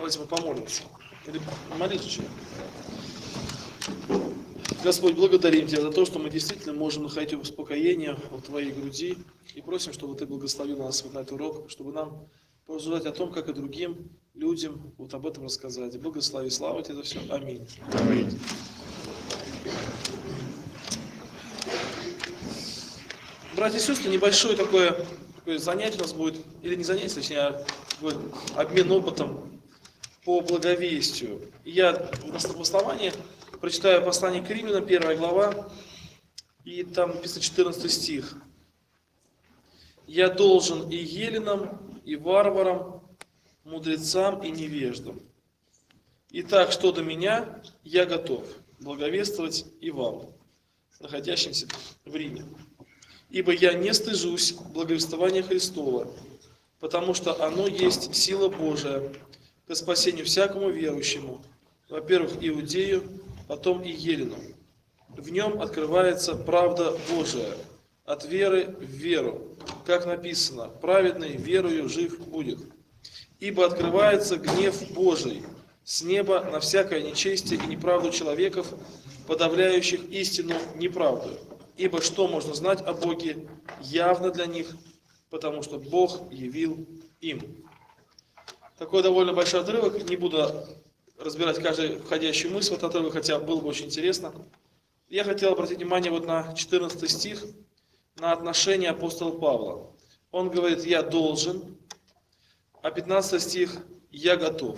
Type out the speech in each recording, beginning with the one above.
Давайте мы помолимся. Или молитесь. Господь, благодарим Тебя за то, что мы действительно можем находить успокоение в Твоей груди. И просим, чтобы Ты благословил нас на этот урок, чтобы нам порассуждать о том, как и другим людям вот об этом рассказать. Благослови, слава Тебе за все. Аминь. Аминь. Братья и сестры, небольшое такое занятие у нас будет, или не занятие, точнее, а такой обмен опытом по благовестию. И я в основании прочитаю послание к Римлянам, 1 глава, и там написано 14 стих. «Я должен и еленам, и варварам, мудрецам и невеждам. Итак, что до меня, я готов благовествовать и вам, находящимся в Риме. Ибо я не стыжусь благовествования Христова, потому что оно есть сила Божия к спасению всякому верующему, во-первых, иудею, потом и елену. В нем открывается правда Божия, от веры в веру, как написано, праведный верою жив будет. Ибо открывается гнев Божий с неба на всякое нечестие и неправду человеков, подавляющих истину неправду. Ибо что можно знать о Боге явно для них, потому что Бог явил им». Такой довольно большой отрывок, не буду разбирать каждую входящую мысль в этот отрывок, хотя было бы очень интересно. Я хотел обратить внимание вот на 14 стих, на отношение апостола Павла. Он говорит: «Я должен», а 15 стих: «Я готов».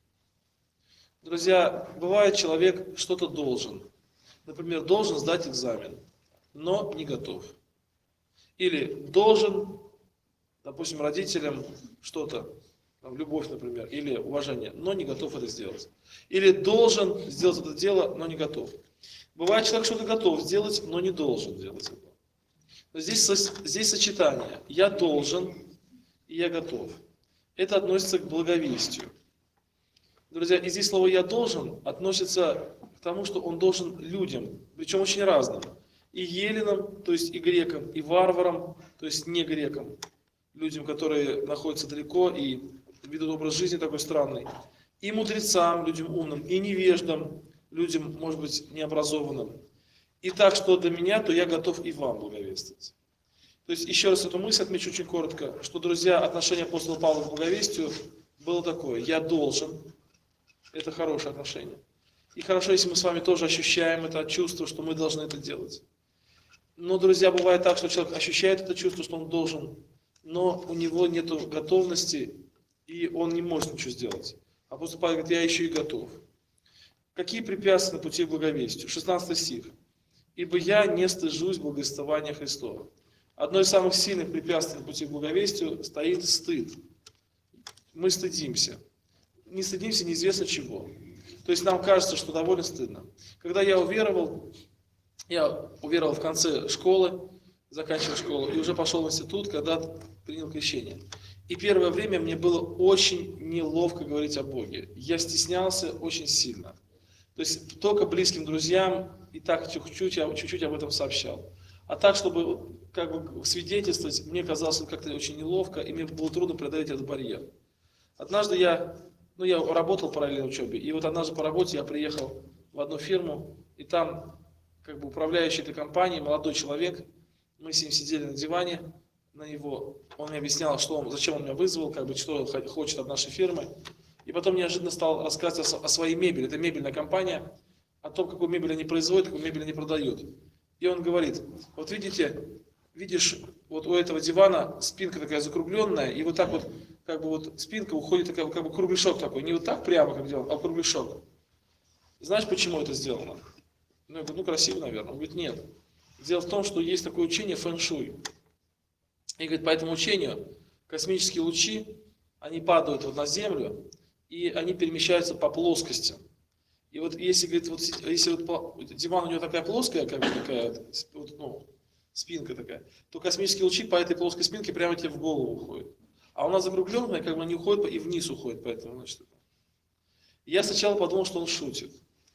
Друзья, бывает, человек что-то должен. Например, должен сдать экзамен, но не готов. Или должен, допустим, родителям что-то, любовь, например, или уважение, но не готов это сделать. Или должен сделать это дело, но не готов. Бывает, человек что-то готов сделать, но не должен делать это. Но здесь сочетание «я должен» и «я готов». Это относится к благовестию. Друзья, и здесь слово «я должен» относится к тому, что он должен людям, причем очень разным. И еленам, то есть и грекам, и варварам, то есть не грекам, людям, которые находятся далеко и ведут образ жизни такой странный, и мудрецам, людям умным, и невеждам, людям, может быть, необразованным. И так, что до меня, то я готов и вам благовествовать. То есть, еще раз эту мысль отмечу очень коротко, что, друзья, отношение апостола Павла к благовестию было такое: я должен. Это хорошее отношение. И хорошо, если мы с вами тоже ощущаем это чувство, что мы должны это делать. Но, друзья, бывает так, что человек ощущает это чувство, что он должен, но у него нет готовности, и он не может ничего сделать. Апостол Павел говорит: я еще и готов. Какие препятствия на пути к благовестию? 16 стих. «Ибо я не стыжусь благовествования Христова». Одно из самых сильных препятствий на пути к благовестию стоит стыд. Мы стыдимся. Не стыдимся неизвестно чего. То есть нам кажется, что довольно стыдно. Когда я уверовал в конце школы, заканчивал школу, и уже пошел в институт, когда принял крещение. И первое время мне было очень неловко говорить о Боге. Я стеснялся очень сильно. То есть только близким друзьям и так чуть-чуть об этом сообщал. А так, чтобы как бы свидетельствовать, мне казалось как-то очень неловко, и мне было трудно преодолеть этот барьер. Однажды я работал параллельно учебе, и вот однажды по работе я приехал в одну фирму, и там как бы управляющий этой компанией, молодой человек, мы с ним сидели на диване, он мне объяснял, зачем он меня вызвал, как бы, что он хочет от нашей фирмы. И потом неожиданно стал рассказывать о своей мебели. Это мебельная компания, о том, какую мебель они производят, какую мебель они продают. И он говорит: вот видишь, вот у этого дивана спинка такая закругленная, и вот так вот, как бы вот спинка уходит, такая, как бы кругляшок такой. Не вот так прямо, как делал, а кругляшок. Знаешь, почему это сделано? Я говорю: красиво, наверное. Он говорит: нет. Дело в том, что есть такое учение фэн-шуй. И говорит, по этому учению космические лучи, они падают вот на Землю, и они перемещаются по плоскости. И вот если, говорит, если диван у него такая плоская, как бы такая, спинка такая, то космические лучи по этой плоской спинке прямо тебе в голову уходят. А у нас закругленная, как бы они уходят и вниз уходят, поэтому, значит. Я сначала подумал, что он шутит.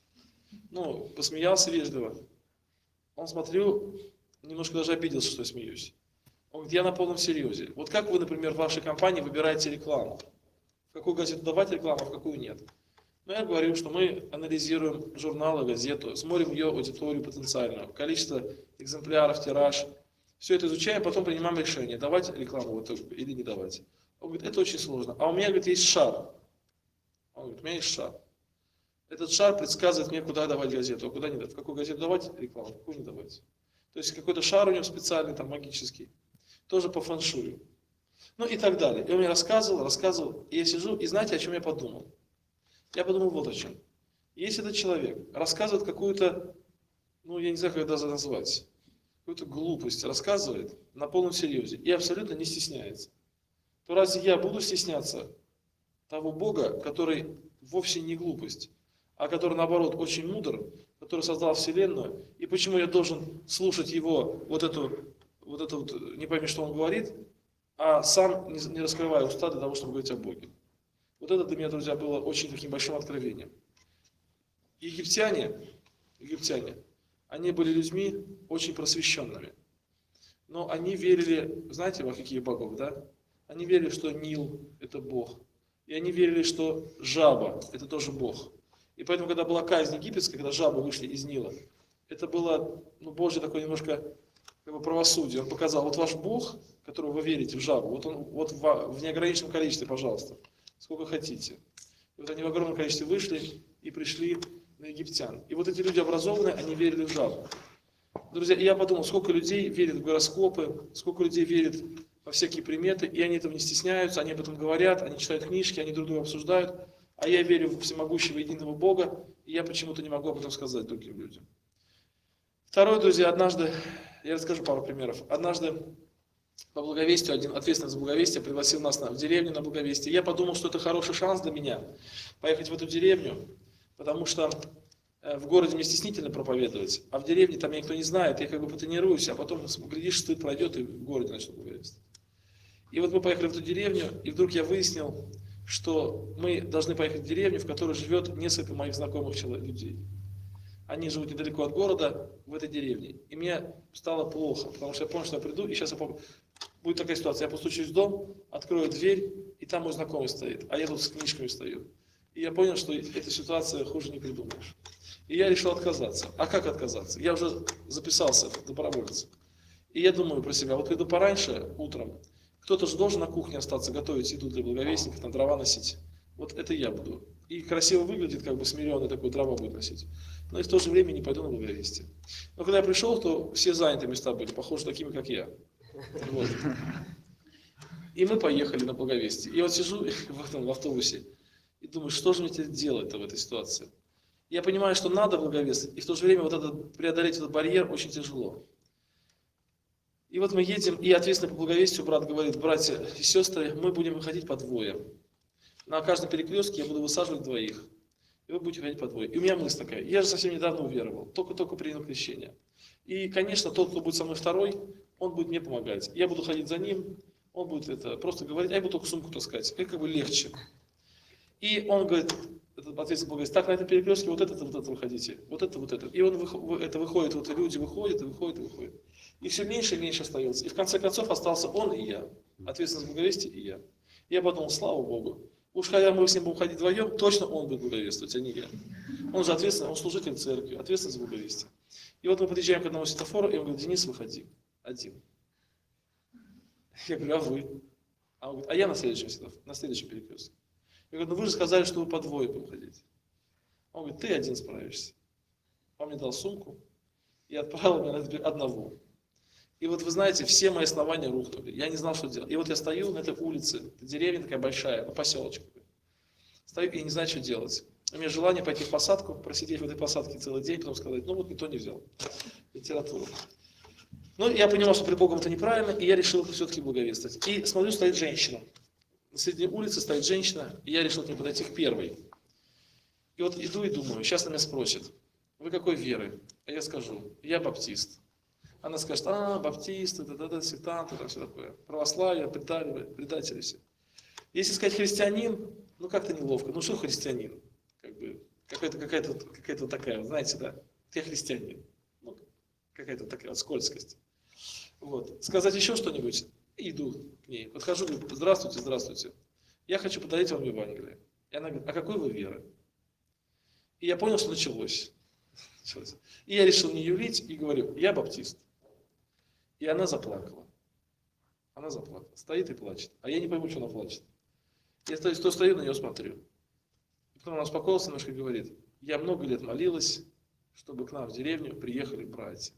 Посмеялся вежливо. Он, смотрю, немножко даже обиделся, что я смеюсь. Он говорит: я на полном серьезе. Вот как вы, например, в вашей компании выбираете рекламу? в какую газету давать рекламу, а в какую нет. Но я говорю, что мы анализируем журналы, газету, смотрим ее аудиторию потенциальную, количество экземпляров, тираж. Все это изучаем, потом принимаем решение, давать рекламу вот или не давать. Он говорит, это очень сложно. А у меня, говорит, есть шар. Он говорит, у меня есть шар. Этот шар предсказывает мне, куда давать газету, а куда не давать. В какую газету давать рекламу, в какую не давать. То есть какой-то шар у него специальный, там, магический. Тоже по фэншую. Ну и так далее. И он мне рассказывал. И я сижу, и знаете, о чем я подумал? Я подумал вот о чем. Если этот человек рассказывает какую-то, ну я не знаю, как это даже назвать, какую-то глупость рассказывает на полном серьезе и абсолютно не стесняется, то разве я буду стесняться того Бога, который вовсе не глупость, а который наоборот очень мудр, который создал Вселенную, и почему я должен слушать его вот это не пойми, что он говорит, а сам не раскрывая уста для того, чтобы говорить о Боге. Вот это для меня, друзья, было очень таким большим откровением. Египтяне, они были людьми очень просвещенными. Но они верили, знаете, во каких богов, да? Они верили, что Нил – это Бог. И они верили, что жаба – это тоже Бог. И поэтому, когда была казнь египетская, когда жабы вышли из Нила, это было, Божье такое немножко правосудие. Он показал, вот ваш Бог, которого вы верите в жабу, вот он вот в неограниченном количестве, пожалуйста. Сколько хотите. И вот они в огромном количестве вышли и пришли на египтян. И вот эти люди образованные, они верили в жабу. Друзья, и я подумал, сколько людей верит в гороскопы, сколько людей верит во всякие приметы, и они этого не стесняются, они об этом говорят, они читают книжки, они друг друга обсуждают, а я верю в всемогущего единого Бога, и я почему-то не могу об этом сказать другим людям. Второе, друзья, однажды, я расскажу пару примеров, однажды по благовестию, один ответственный за благовестие пригласил нас в деревню на благовестие. Я подумал, что это хороший шанс для меня поехать в эту деревню, потому что в городе мне стеснительно проповедовать, а в деревне там меня никто не знает, я как бы потренируюсь, а потом, глядишь, стыд пройдет и в городе начну благовестить. И вот мы поехали в эту деревню, и вдруг я выяснил, что мы должны поехать в деревню, в которой живет несколько моих знакомых людей. Они живут недалеко от города, в этой деревне. И мне стало плохо, потому что я понял, что я приду, и сейчас будет такая ситуация. Я постучусь в дом, открою дверь, и там мой знакомый стоит, а я тут с книжками стою. И я понял, что эта ситуация хуже не придумаешь. И я решил отказаться. А как отказаться? Я уже записался добровольцем. И я думаю про себя, вот приду пораньше, утром, кто-то же должен на кухне остаться, готовить еду для благовестников, там дрова носить. Вот это я буду. И красиво выглядит, как бы смиренный такой, дрова будет носить. Но и в то же время не пойду на благовестие. Но когда я пришел, то все занятые места были, похожи такими, как я. Вот. И мы поехали на благовестие. И вот сижу в автобусе и думаю, что же мне теперь делать-то в этой ситуации? Я понимаю, что надо благовествовать, и в то же время преодолеть этот барьер очень тяжело. И вот мы едем, и ответственно по благовестию брат говорит, братья и сестры, мы будем выходить по двое. На каждом перекрестке я буду высаживать двоих. И вы будете ходить по двое. И у меня мысль такая, я же совсем недавно уверовал, только принял крещение. И, конечно, тот, кто будет со мной второй, он будет мне помогать. Я буду ходить за ним, он будет просто говорить, а я буду только сумку таскать. Это как бы легче. И он говорит, этот ответственный говорит, так, на этом перекрестке вот это выходите, вот это. И он выходит, вот люди выходят. И все меньше и меньше остается. И в конце концов остался он и я. Ответственность за благовестие и я. Я подумал, слава Богу. Уж когда мы с ним будем ходить вдвоем, точно он будет благовествовать, а не я. Он же ответственный, он служитель церкви, ответственный за благовестие. И вот мы подъезжаем к одному светофору, и он говорит, Денис, выходи, один. Я говорю, а вы? А он говорит, а я на следующем светофоре, на следующем перекрестке. Я говорю, ну вы же сказали, что вы по двое будем ходить. Он говорит, ты один справишься. Он мне дал сумку и отправил меня одного. И вот вы знаете, все мои основания рухнули. Я не знал, что делать. И вот я стою на этой улице, деревня такая большая, поселочек. Стою и не знаю, что делать. У меня желание пойти в посадку, просидеть в этой посадке целый день, потом сказать, ну вот никто не взял литературу. Но я понимал, что при Богом это неправильно, и я решил все-таки благовествовать. И смотрю, стоит женщина. На середине улицы стоит женщина, и я решил к ней подойти к первой. И вот иду и думаю, сейчас она меня спросит, вы какой веры? А я скажу, я баптист. Она скажет, баптисты, сектанты, все такое. Православие, предатели все. Если сказать христианин, ну как-то неловко. Ну что христианин? Как бы, какая-то такая, знаете, да, я христианин. Ну, какая-то такая скользкость. Вот. Сказать еще что-нибудь, иду к ней. Подхожу, говорю, здравствуйте. я хочу подарить вам Евангелие. И она говорит, а какой вы веры? И я понял, что началось. И я решил не юлить и говорю, я баптист. И она заплакала. Она заплакала. Стоит и плачет. А я не пойму, что она плачет. Я стою на нее смотрю. И потом она успокоилась немножко и говорит, я много лет молилась, чтобы к нам в деревню приехали братья.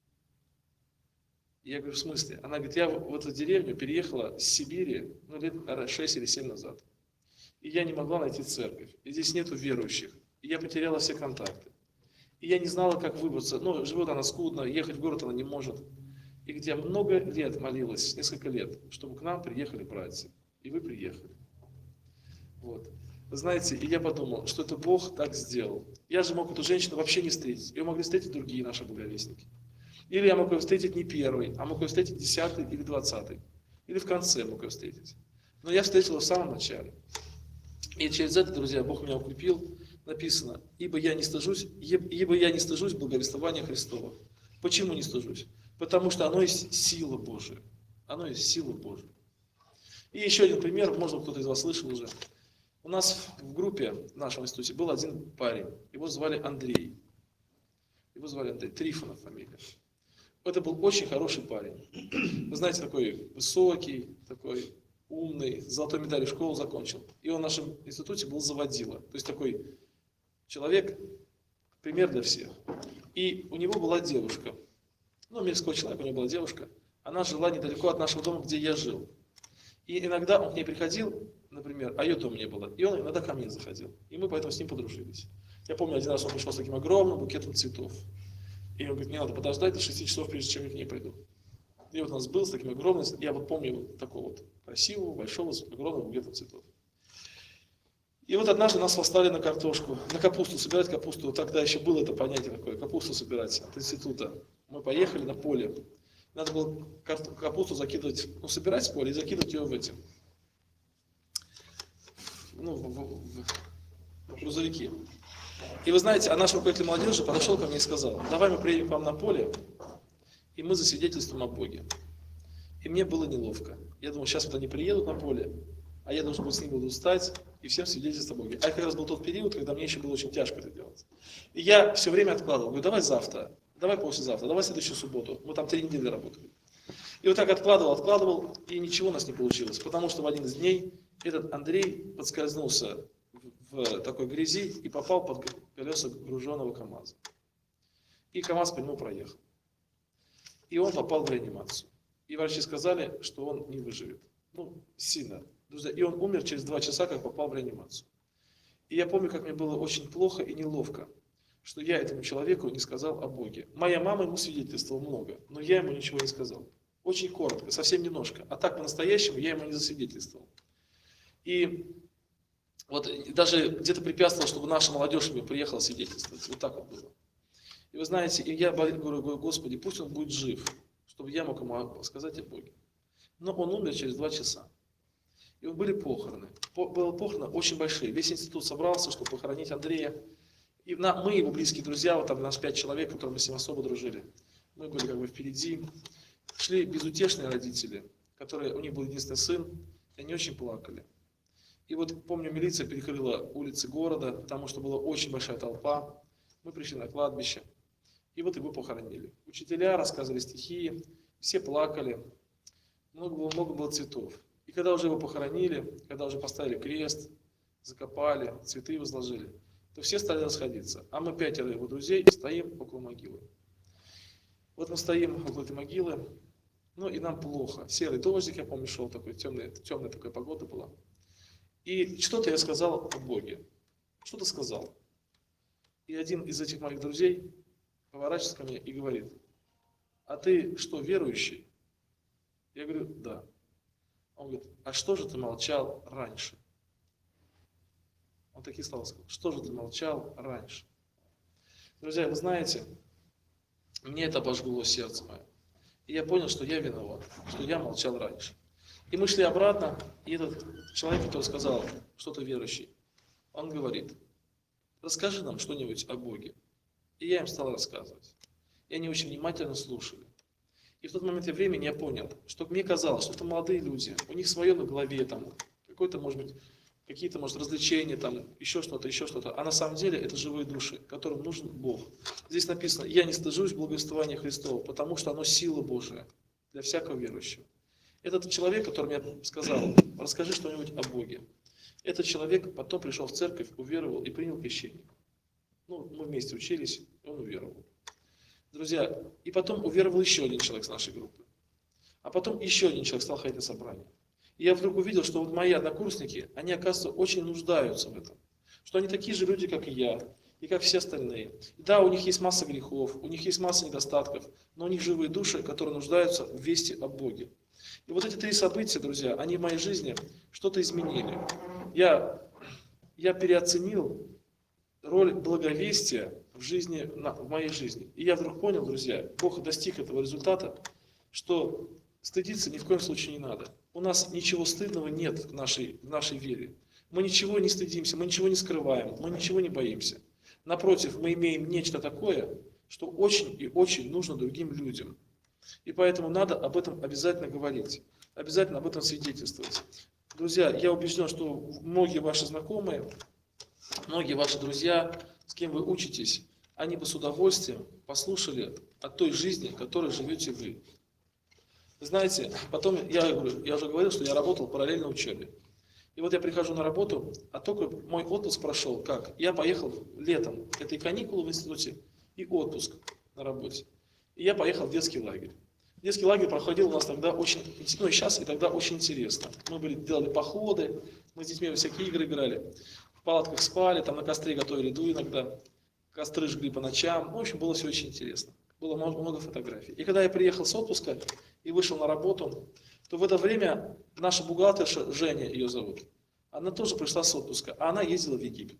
И я говорю, в смысле? Она говорит, я в эту деревню переехала с Сибири лет 6 или 7 назад. И я не могла найти церковь. И здесь нету верующих. И я потеряла все контакты. И я не знала, как выбраться. Ну, живет она скудно, ехать в город она не может. И где я много лет молилась, несколько лет, чтобы к нам приехали братья. И вы приехали. Вот. Вы знаете, и я подумал, что это Бог так сделал. Я же мог эту женщину вообще не встретить. Ее могли встретить другие наши благовестники. Или я мог ее встретить не первый, а мог ее встретить 10-й или 20-й. Или в конце мог ее встретить. Но я встретил ее в самом начале. И через это, друзья, Бог меня укрепил. Написано, ибо я не стыжусь благовествования Христова. Почему не стыжусь? Потому что оно есть сила Божия. Оно есть сила Божия. И еще один пример, может, кто-то из вас слышал уже. У нас в группе, в нашем институте, был один парень. Его звали Андрей. Трифонов фамилия. Это был очень хороший парень. Вы знаете, такой высокий, такой умный, с золотой медалью школу закончил. И он в нашем институте был заводила. То есть такой человек, пример для всех. И у него была девушка. Ну, мирской человек, у него была девушка. Она жила недалеко от нашего дома, где я жил. И иногда он к ней приходил, например, а ее дома не было. И он иногда ко мне заходил. И мы поэтому с ним подружились. Я помню, один раз он пришел с таким огромным букетом цветов. И он говорит, мне надо подождать до 6 часов, прежде чем я к ней пойду. И вот у нас был с таким огромным, я вот помню вот такого вот красивого, большого, огромного букета цветов. И вот однажды нас поставили на картошку, на капусту, собирать капусту. Вот тогда еще было это понятие такое, капусту собирать от института. Мы поехали на поле. Надо было капусту закидывать, ну, собирать с поля и закидывать ее в эти, ну, в грузовики. И вы знаете, а наш руководитель молодежи подошел ко мне и сказал, давай мы приедем к вам на поле, и мы засвидетельствуем о Боге. И мне было неловко. Я думал, сейчас вот они приедут на поле, а я должен был с ними буду встать и всем свидетельствовать о Боге. А это как раз был тот период, когда мне еще было очень тяжко это делать. И я все время откладывал. Говорю, давай завтра, давай послезавтра, давай следующую субботу. Мы там 3 недели работали. И вот так откладывал, и ничего у нас не получилось. Потому что в один из дней этот Андрей подскользнулся в такой грязи и попал под колеса груженного КамАЗа. И КамАЗ по нему проехал. И он попал в реанимацию. И врачи сказали, что он не выживет. Ну, сильно. Друзья, и он умер через 2 часа, как попал в реанимацию. И я помню, как мне было очень плохо и неловко, что я этому человеку не сказал о Боге. Моя мама ему свидетельствовала много, но я ему ничего не сказал. Очень коротко, совсем немножко. А так по-настоящему я ему не засвидетельствовал. И вот даже где-то препятствовал, чтобы наша молодежь мне приехала свидетельствовать. Вот так вот было. И вы знаете, и я говорю, Господи, пусть он будет жив, чтобы я мог ему сказать о Боге. Но он умер через 2 часа. И вот были похороны. Было похороны очень большие. Весь институт собрался, чтобы похоронить Андрея. И мы, его близкие друзья, вот там наш 5 человек, которые мы с ним особо дружили. Мы были как бы впереди. Шли безутешные родители, которые, у них был единственный сын, и они очень плакали. И вот помню, милиция перекрыла улицы города, потому что была очень большая толпа. Мы пришли на кладбище, и вот его похоронили. Учителя рассказывали стихи, все плакали, много было цветов. И когда уже его похоронили, когда уже поставили крест, закопали, цветы возложили, то все стали расходиться. А мы 5 его друзей стоим около могилы. Вот мы стоим около этой могилы, ну и нам плохо. Серый дождик, я помню, шел такой, темная такая погода была. И что-то я сказал о Боге. Что-то сказал. И один из этих моих друзей поворачивается ко мне и говорит, а ты что, верующий? Я говорю, да. Он говорит, а что же ты молчал раньше? Он такие слова сказал, что же ты молчал раньше? Друзья, вы знаете, мне это обожгло сердце мое. И я понял, что я виноват, что я молчал раньше. И мы шли обратно, и этот человек, который сказал, что ты верующий, он говорит, расскажи нам что-нибудь о Боге. И я им стал рассказывать. И они очень внимательно слушали. И в тот момент времени я понял, что мне казалось, что это молодые люди, у них свое на голове, там, какой-то, может быть, какие-то, может, развлечения, там, еще что-то, еще что-то. А на самом деле это живые души, которым нужен Бог. Здесь написано: я не стыжусь благовествования Христова, потому что оно сила Божия для всякого верующего. Этот человек, который мне сказал: расскажи что-нибудь о Боге. Этот человек потом пришел в церковь, уверовал и принял крещение. Ну, мы вместе учились, он уверовал. Друзья, и потом уверовал еще один человек с нашей группы. А потом еще один человек стал ходить на собрание. И я вдруг увидел, что вот мои однокурсники, они, оказывается, очень нуждаются в этом. Что они такие же люди, как и я, и как все остальные. И да, у них есть масса грехов, у них есть масса недостатков, но у них живые души, которые нуждаются в вести о Боге. И вот эти три события, друзья, они в моей жизни что-то изменили. Я переоценил роль благовестия в моей жизни. И я вдруг понял, друзья, Бог достиг этого результата, что стыдиться ни в коем случае не надо. У нас ничего стыдного нет в нашей вере. Мы ничего не стыдимся, мы ничего не скрываем, мы ничего не боимся. Напротив, мы имеем нечто такое, что очень и очень нужно другим людям. И поэтому надо об этом обязательно говорить, обязательно об этом свидетельствовать. Друзья, я убежден, что многие ваши знакомые, многие ваши друзья, с кем вы учитесь, они бы с удовольствием послушали о той жизни, которой живете вы. Знаете, потом я уже говорил, что я работал параллельно учебе. И вот я прихожу на работу, а только мой отпуск прошел. Как? Я поехал летом, это и каникулы в институте, и отпуск на работе. И я поехал в детский лагерь. Детский лагерь проходил у нас тогда очень, ну и сейчас, и тогда очень интересно. Мы делали походы, мы с детьми во всякие игры играли, в палатках спали, там на костре готовили еду иногда, костры жгли по ночам. В общем, было все очень интересно. Было много фотографий. И когда я приехал с отпуска и вышел на работу, то в это время наша бухгалтерша, Женя ее зовут, она тоже пришла с отпуска, а она ездила в Египет.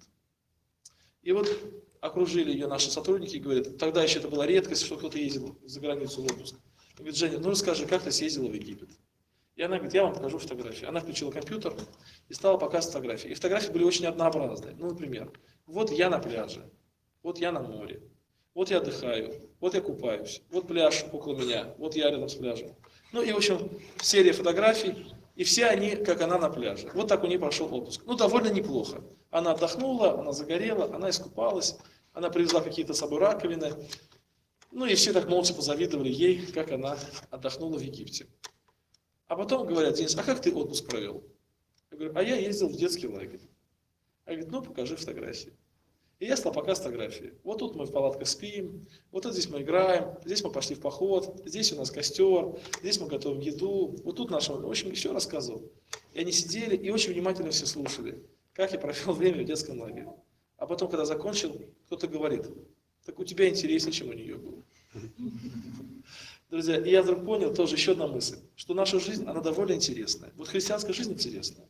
И вот окружили ее наши сотрудники и говорят: тогда еще это была редкость, что кто-то ездил за границу в отпуск. И говорит: Женя, ну расскажи, как ты съездила в Египет? И она говорит: я вам покажу фотографии. Она включила компьютер и стала показывать фотографии. И фотографии были очень однообразные. Ну, например, вот я на пляже, вот я на море, вот я отдыхаю, вот я купаюсь, вот пляж около меня, вот я рядом с пляжем. Ну и, в общем, серия фотографий, и все они, как она на пляже. Вот так у нее прошел отпуск. Ну, довольно неплохо. Она отдохнула, она загорела, она искупалась, она привезла какие-то с собой раковины. Ну и все так молча позавидовали ей, как она отдохнула в Египте. А потом говорят: Денис, а как ты отпуск провел? Я говорю: а я ездил в детский лагерь. Она говорит: ну, покажи фотографии. И я стал показывать фотографии. Вот тут мы в палатках спим, вот тут здесь мы играем, здесь мы пошли в поход, здесь у нас костер, здесь мы готовим еду, вот тут наш, в общем, все рассказывал. И они сидели и очень внимательно все слушали, как я провел время в детском лагере. А потом, когда закончил, кто-то говорит: так у тебя интереснее, чем у нее было. Друзья, и я вдруг понял тоже еще одна мысль, что наша жизнь, она довольно интересная. Вот христианская жизнь интересная.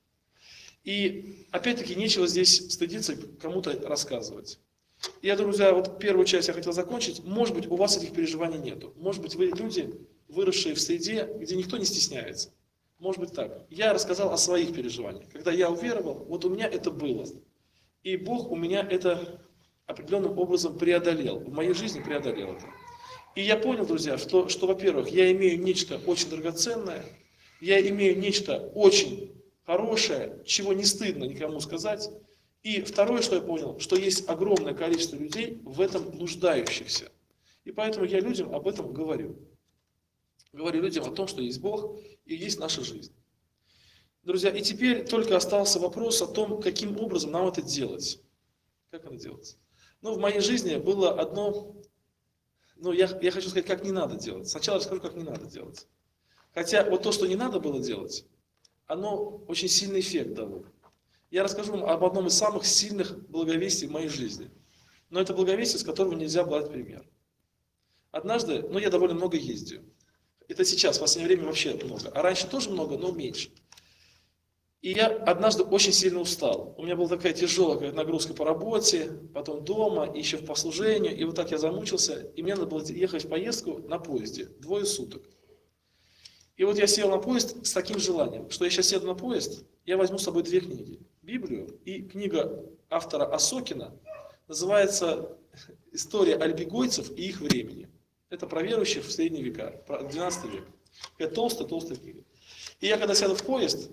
И опять-таки нечего здесь стыдиться кому-то рассказывать. И я, друзья, вот первую часть я хотел закончить. Может быть, у вас этих переживаний нету. Может быть, вы люди, выросшие в среде, где никто не стесняется. Может быть так. Я рассказал о своих переживаниях. Когда я уверовал, вот у меня это было. И Бог у меня это определенным образом преодолел. В моей жизни преодолел это. И я понял, друзья, что во-первых, я имею нечто очень драгоценное. Я имею нечто очень хорошее, чего не стыдно никому сказать. И второе, что я понял, что есть огромное количество людей в этом нуждающихся. И поэтому я людям об этом говорю. Говорю людям о том, что есть Бог и есть наша жизнь. Друзья, и теперь только остался вопрос о том, каким образом нам это делать. Как это делать? Ну, в моей жизни было одно, я хочу сказать, как не надо делать. Сначала расскажу, как не надо делать. Хотя вот то, что не надо было делать, оно очень сильный эффект дало. Я расскажу вам об одном из самых сильных благовестий в моей жизни. Но это благовестие, с которого нельзя брать пример. Однажды, я довольно много ездил. Это сейчас, в последнее время вообще много. А раньше тоже много, но меньше. И я однажды очень сильно устал. У меня была такая тяжелая нагрузка по работе, потом дома, и еще по служению. И вот так я замучился. И мне надо было ехать в поездку на поезде 2 суток. И вот я сел на поезд с таким желанием, что я сейчас еду на поезд, я возьму с собой 2 книги. Библию и книга автора Осокина, называется «История альбегойцев и их времени». Это про верующих в средние века, про 12 век. Это толстая книга. И я когда сяду в поезд,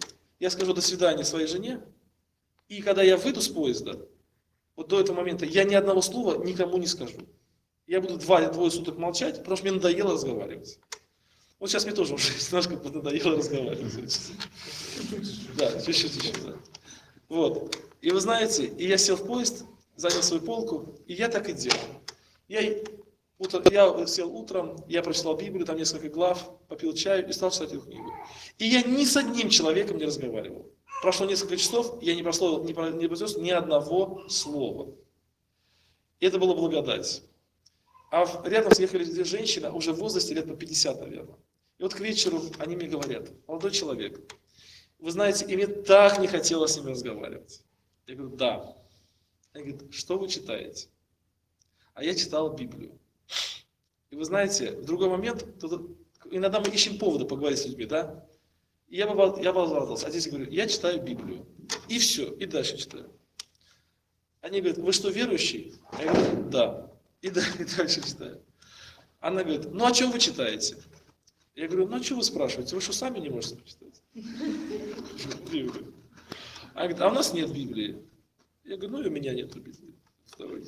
я скажу до свидания своей жене, и когда я выйду с поезда, вот до этого момента я ни одного слова никому не скажу. Я буду двое суток молчать, потому что мне надоело разговаривать. Вот сейчас мне тоже уже немножко надоело разговаривать. Да, чуть-чуть еще, да. Вот. И вы знаете, и я сел в поезд, занял свою полку, и я так и делал. Я сел утром, я прочитал Библию, там несколько глав, попил чаю и стал читать эту книгу. И я ни с одним человеком не разговаривал. Прошло несколько часов, я не произнес ни одного слова. И это была благодать. А рядом съехали две женщины, уже в возрасте лет по 50, наверное. И вот к вечеру они мне говорят: молодой человек, вы знаете, и мне так не хотелось с ними разговаривать. Я говорю: да. Они говорят: что вы читаете? А я читал Библию. И вы знаете, в другой момент, иногда мы ищем повода поговорить с людьми, да? И я обрадовался. А здесь говорю: я читаю Библию. И все, и дальше читаю. Они говорят: вы что, верующий? Я говорю: да. И дальше читаю. Она говорит: ну о чем вы читаете? Я говорю: ну а что вы спрашиваете? Вы что, сами не можете прочитать? Библию. Она говорит: а у нас нет Библии. Я говорю: ну и у меня нет Библии. Второй.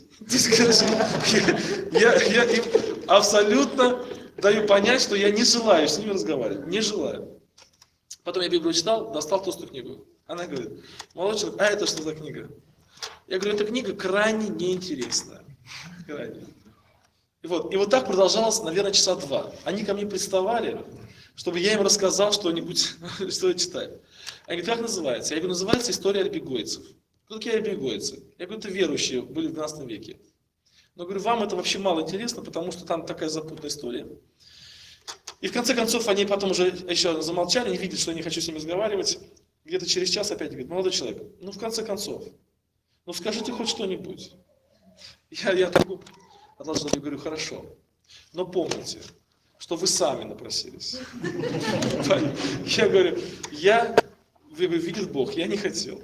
Я им абсолютно даю понять, что я не желаю с ними разговаривать. Не желаю. Потом я Библию читал, достал толстую книгу. Она говорит: молодой человек, а это что за книга? Я говорю: эта книга крайне неинтересная. Крайне. И вот так продолжалось, наверное, часа 2. Они ко мне приставали, чтобы я им рассказал что-нибудь, что я читаю. Они говорят: как называется? Я говорю: называется «История альбегойцев». Кто такие альбегойцы? Я говорю: это верующие, были в 12 веке. Но говорю: вам это вообще мало интересно, потому что там такая запутанная история. И в конце концов они потом уже еще замолчали, не видят, что я не хочу с ними разговаривать. Где-то через час опять говорят: молодой человек, ну в конце концов, ну скажите хоть что-нибудь. Я такой отложил и говорю: хорошо, но помните, что вы сами напросились. Я говорю: видит Бог, я не хотел.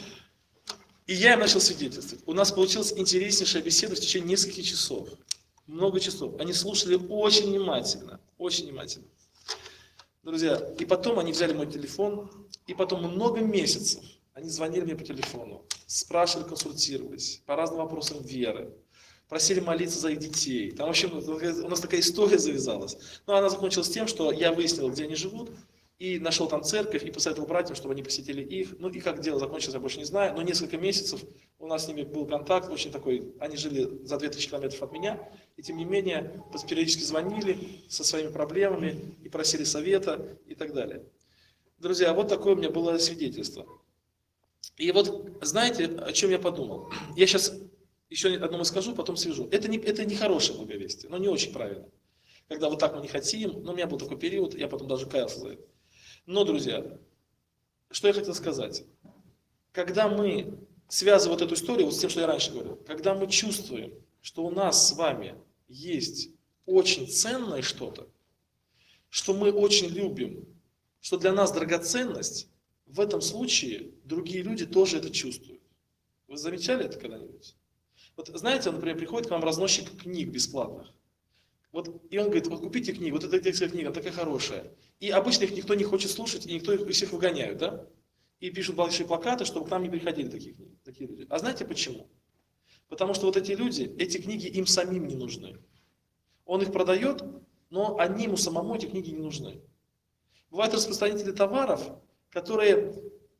И я им начал свидетельствовать. У нас получилась интереснейшая беседа в течение нескольких часов. Много часов. Они слушали очень внимательно. Очень внимательно. Друзья, и потом они взяли мой телефон, и потом много месяцев они звонили мне по телефону, спрашивали, консультировались по разным вопросам веры, просили молиться за их детей. Там, в общем, у нас такая история завязалась. Но она закончилась тем, что я выяснил, где они живут, и нашел там церковь, и посоветовал братьям, чтобы они посетили их. Ну и как дело закончилось, я больше не знаю. Но несколько месяцев у нас с ними был контакт, очень такой, они жили за 2000 километров от меня, и тем не менее периодически звонили со своими проблемами, и просили совета, и так далее. Друзья, вот такое у меня было свидетельство. И вот, знаете, о чем я подумал? Я сейчас еще одному скажу, потом свяжу. Это не хорошее благовестие, но не очень правильно. Когда вот так мы не хотим, но у меня был такой период, я потом даже каялся за это. Но, друзья, что я хотел сказать? Когда мы связываем вот эту историю вот с тем, что я раньше говорил, когда мы чувствуем, что у нас с вами есть очень ценное что-то, что мы очень любим, что для нас драгоценность, в этом случае другие люди тоже это чувствуют. Вы замечали это когда-нибудь? Вот знаете, например, приходит к вам разносчик книг бесплатных. Вот, и он говорит: вот купите книгу, вот эта детская книга, такая хорошая. И обычно их никто не хочет слушать, и никто их всех выгоняют, да? И пишут большие плакаты, чтобы к нам не приходили такие люди. А знаете почему? Потому что вот эти люди, эти книги им самим не нужны. Он их продает, но они ему самому эти книги не нужны. Бывают распространители товаров, которые,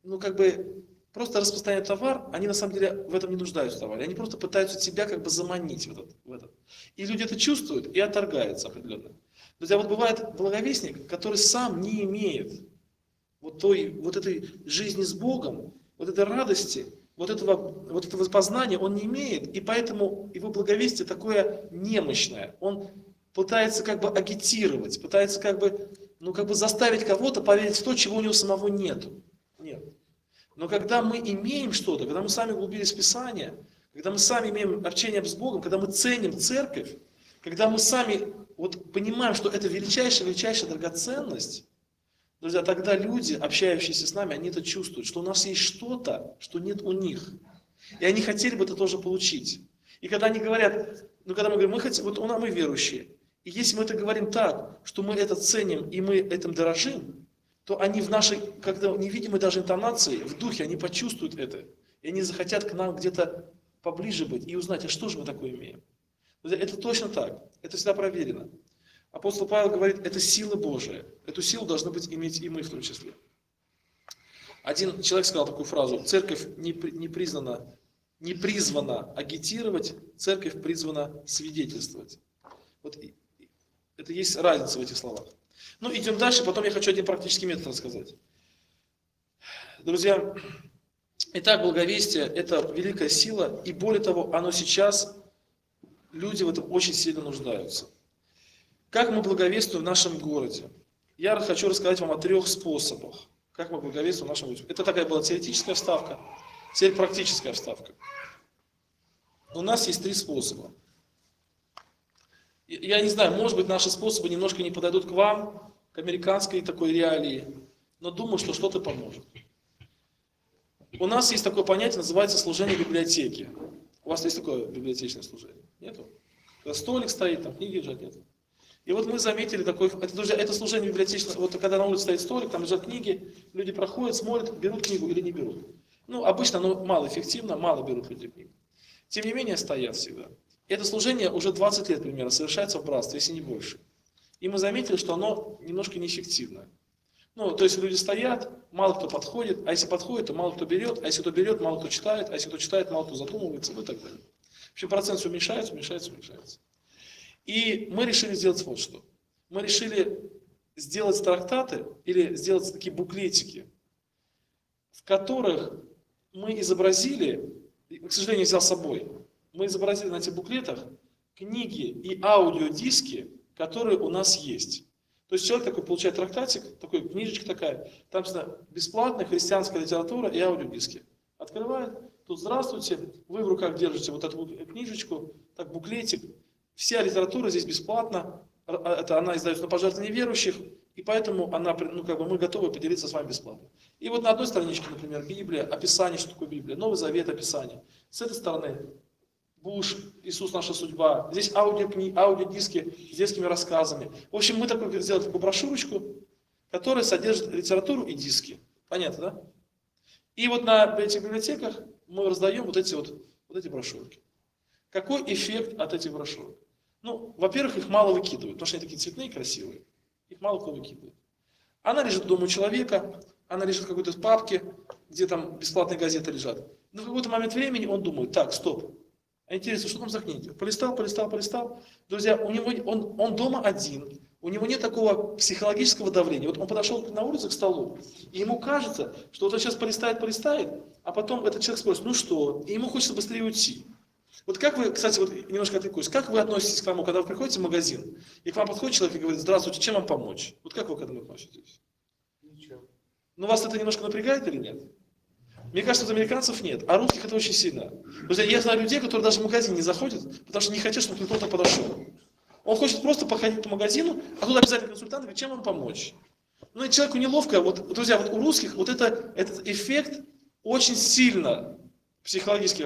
просто распространяют товар, они на самом деле в этом не нуждаются в товаре. Они просто пытаются тебя заманить в этот. И люди это чувствуют и отторгаются определенно. Друзья, вот бывает благовестник, который сам не имеет вот этой жизни с Богом, вот этой радости, вот этого познания он не имеет, и поэтому его благовестие такое немощное. Он пытается агитировать, пытается заставить кого-то поверить в то, чего у него самого нет. Но когда мы имеем что-то, когда мы сами углубились в Писание, когда мы сами имеем общение с Богом, когда мы ценим церковь, когда мы сами понимаем, что это величайшая драгоценность, друзья, тогда люди, общающиеся с нами, они это чувствуют, что у нас есть что-то, что нет у них. И они хотели бы это тоже получить. И когда они говорят, когда мы говорим: мы хотим, мы верующие, и если мы это говорим так, что мы это ценим и мы этим дорожим, то они в нашей, когда невидимой даже интонации, в духе, они почувствуют это. И они захотят к нам где-то поближе быть и узнать, а что же мы такое имеем. Это точно так. Это всегда проверено. Апостол Павел говорит, это сила Божия. Эту силу должны иметь и мы в том числе. Один человек сказал такую фразу: церковь не призвана агитировать, церковь призвана свидетельствовать. Вот это есть разница в этих словах. Ну, идем дальше, потом я хочу один практический метод рассказать. Друзья, итак, благовестие – это великая сила, и более того, оно сейчас, люди в этом очень сильно нуждаются. Как мы благовествуем в нашем городе? Я хочу рассказать вам о 3 способах, как мы благовествуем в нашем городе. Это такая была теоретическая вставка, теперь практическая вставка. У нас есть 3 способа. Я не знаю, может быть, наши способы немножко не подойдут к вам, к американской такой реалии, но думаю, что что-то поможет. У нас есть такое понятие, называется служение библиотеки. У вас есть такое библиотечное служение? Нету? Когда столик стоит, там книги лежат, нет? И вот мы заметили такое, друзья, это служение библиотечное, вот когда на улице стоит столик, там лежат книги, люди проходят, смотрят, берут книгу или не берут. Ну, обычно оно малоэффективно, мало берут люди книгу. Тем не менее, стоят всегда. Это служение уже 20 лет примерно совершается в братстве, если не больше. И мы заметили, что оно немножко неэффективно. Ну, то есть люди стоят, мало кто подходит, а если подходит, то мало кто берет, а если кто берет, мало кто читает, а если кто читает, мало кто задумывается, ну и так далее. В общем, процент все уменьшается. И мы решили сделать вот что. Мы решили сделать трактаты или сделать такие буклетики, в которых мы изобразили, к сожалению, взял с собой, мы изобразили на этих буклетах книги и аудиодиски, которые у нас есть. То есть человек такой получает трактатик, такой книжечка такая, там бесплатная христианская литература и аудиодиски. Открывает, тут здравствуйте, вы в руках держите вот эту книжечку, так буклетик. Вся литература здесь бесплатна, это она издается на пожертвования неверующих, и поэтому она, мы готовы поделиться с вами бесплатно. И вот на одной страничке, например, Библия, описание, что такое Библия, Новый Завет, описание. С этой стороны Буш, Иисус наша судьба. Здесь аудиодиски с детскими рассказами. В общем, мы сделали такую брошюрочку, которая содержит литературу и диски. Понятно, да? И вот на этих библиотеках мы раздаем вот эти брошюрки. Какой эффект от этих брошюрок? Ну, во-первых, их мало выкидывают, потому что они такие цветные, красивые. Их мало кто выкидывает. Она лежит дома у человека, она лежит в какой-то папке, где там бесплатные газеты лежат. Но в какой-то момент времени он думает: так, стоп. А интересно, что там за книги? Полистал. Друзья, он дома один, у него нет такого психологического давления. Вот он подошел на улицу к столу, и ему кажется, что вот он сейчас полистает, а потом этот человек спросит: ну что? И ему хочется быстрее уйти. Вот как вы, кстати, вот немножко отвлекусь, как вы относитесь к тому, когда вы приходите в магазин, и к вам подходит человек и говорит: здравствуйте, чем вам помочь? Вот как вы к этому относитесь? Ничего. Ну вас это немножко напрягает или нет? Мне кажется, у американцев нет, а русских это очень сильно. Друзья, я знаю людей, которые даже в магазин не заходят, потому что не хотят, чтобы кто-то подошел. Он хочет просто походить по магазину, а тут обязательно консультант говорит: чем вам помочь? Ну и человеку неловко. Вот, друзья, вот у русских вот этот эффект очень сильно психологически.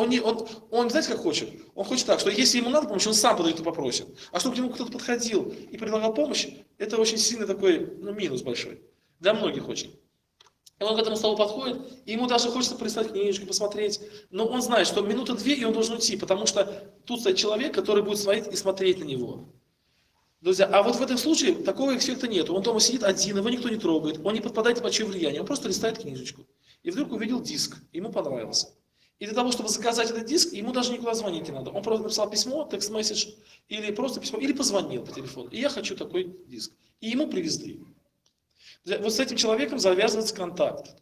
Он знаете, как хочет? Он хочет так, что если ему надо помощь, он сам подойдет и попросит. А чтобы к нему кто-то подходил и предлагал помощь, это очень сильно такой, минус большой. Для многих очень. И он к этому столу подходит, и ему даже хочется полистать книжку, посмотреть. Но он знает, что минуты 2, и он должен уйти, потому что тут стоит человек, который будет смотреть и смотреть на него. Друзья, а вот в этом случае такого эффекта нет. Он дома сидит один, его никто не трогает, он не подпадает под чье влияние, он просто листает книжечку. И вдруг увидел диск, ему понравился. И для того, чтобы заказать этот диск, ему даже никуда звонить не надо. Он просто написал письмо, текст-месседж, или просто письмо, или позвонил по телефону. И я хочу такой диск. И ему привезли. Вот с этим человеком завязывается контакт.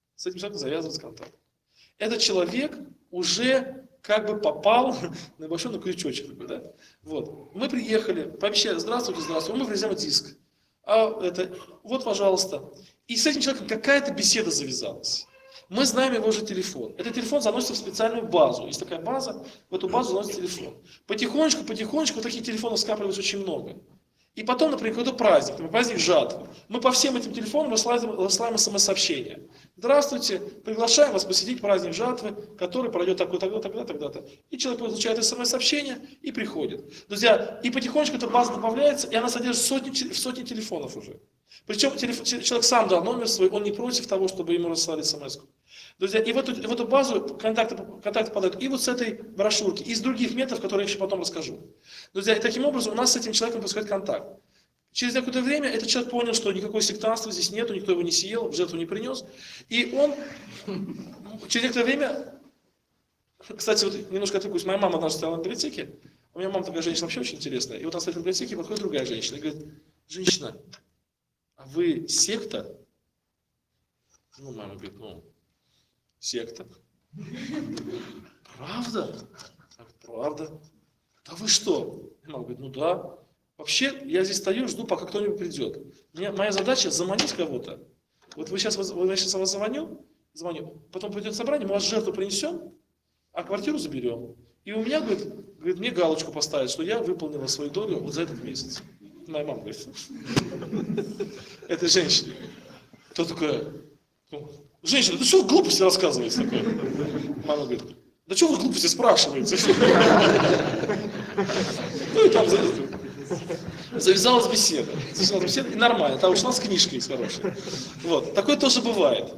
Этот человек уже как бы попал на небольшой крючочек. Да? Вот. Мы приехали, пообещали: здравствуйте, мы привезем диск. Вот, пожалуйста. И с этим человеком какая-то беседа завязалась. Мы знаем его же телефон. Этот телефон заносится в специальную базу. Есть такая база, в эту базу заносится телефон. Потихонечку, таких телефонов скапливается очень много. И потом, например, какой-то праздник жатвы. Мы по всем этим телефонам рассылаем смс-сообщения. Здравствуйте, приглашаем вас посетить праздник жатвы, который пройдет тогда-то. И человек получает смс-сообщение и приходит. Друзья, и потихонечку эта база добавляется, и она содержит сотни телефонов уже. Причем человек сам дал номер свой, он не против того, чтобы ему рассылали смс-ку. Друзья, и в эту базу контакты подают и вот с этой брошюрки, и с других методов, которые я еще потом расскажу. Друзья, и таким образом у нас с этим человеком происходит контакт. Через какое-то время этот человек понял, что никакого сектанства здесь нету, никто его не съел, в жертву не принес. И он через некоторое время, кстати, вот немножко отвлекусь, моя мама однажды стояла на библиотеке, у меня мама такая женщина вообще очень интересная, и вот она стоит на библиотеке, подходит другая женщина и говорит: женщина, а вы секта? Ну, мама говорит: ну, секта. Правда? Правда. Да вы что? Мама говорит: ну да. Вообще, я здесь стою, жду, пока кто-нибудь придет. Моя задача заманить кого-то. Вот я сейчас вас звоню, потом придет собрание, мы вас жертву принесем, а квартиру заберем. И у меня, говорит, мне галочку поставить, что я выполнила свою долю вот за этот месяц. Моя мама говорит. Это женщина. Кто такая? Женщина, да что вы глупости рассказываете такое? Мама говорит: да что вы глупости спрашиваете? Ну и там завязалась беседа. И нормально, там ушла с книжкой хорошей. Вот. Такое тоже бывает.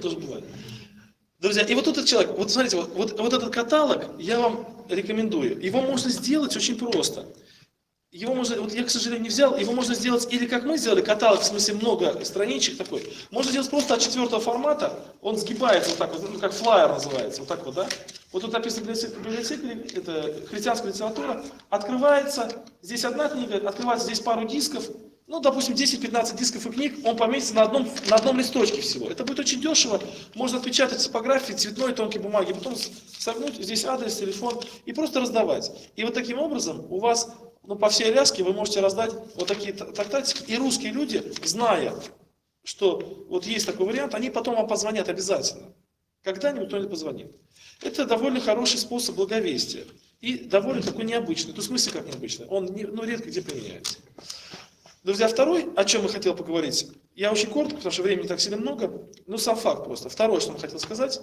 Друзья, и вот этот человек, вот смотрите, вот этот каталог я вам рекомендую. Его можно сделать очень просто. Его можно, вот я, к сожалению, не взял, его можно сделать или как мы сделали, каталог, в смысле много страничек такой. Можно сделать просто от 4 формата, он сгибается вот так вот, ну, как флаер называется, вот так вот, да. Вот тут написано библиотека, это христианская литература, открывается, здесь одна книга, открывается здесь пару дисков, ну, допустим, 10-15 дисков и книг, он поместится на одном листочке всего. Это будет очень дешево, можно отпечатать типографии, цветной, тонкой бумаги, потом согнуть, здесь адрес, телефон и просто раздавать. И вот таким образом у вас, ну, по всей Аляске вы можете раздать вот такие трактатики, и русские люди, зная, что вот есть такой вариант, они потом вам позвонят обязательно. Когда-нибудь кто-нибудь позвонит. Это довольно хороший способ благовестия. И довольно такой необычный. В смысле как необычный? Он редко где применяется. Друзья, второй, о чем я хотел поговорить, я очень коротко, потому что времени не так сильно много, но сам факт просто. Второе, что я хотел сказать,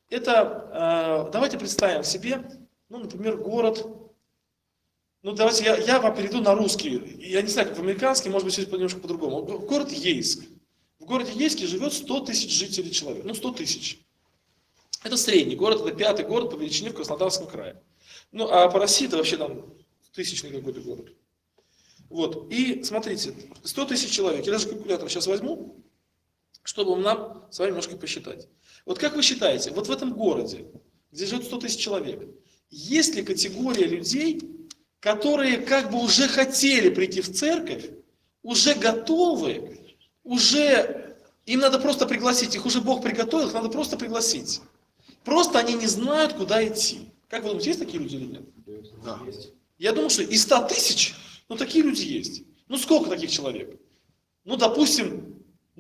это давайте представим себе, ну, например, город. Ну, давайте я вам перейду на русский. Я не знаю, как в американский, может быть, немножко по-другому. Город Ейск. В городе Ейске живет 100 тысяч жителей человек. Ну, 100 тысяч. Это средний город, это 5-й город по величине в Краснодарском крае. Ну, а по России это вообще там тысячный какой-то город. Вот. И смотрите, 100 тысяч человек. Я даже калькулятор сейчас возьму, чтобы нам с вами немножко посчитать. Вот как вы считаете, вот в этом городе, где живет 100 тысяч человек, есть ли категория людей, которые как бы уже хотели прийти в церковь, уже готовы, уже им надо просто пригласить, их уже Бог приготовил, их надо просто пригласить. Просто они не знают, куда идти. Как вы думаете, есть такие люди или нет? Да. Я думаю, что из 100 тысяч, ну такие люди есть. Ну сколько таких человек? Ну, допустим,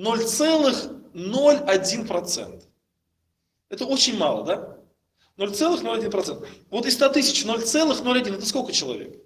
0,01%. Это очень мало, да? 0,01%. Вот из 100 тысяч 0,01, это сколько человек?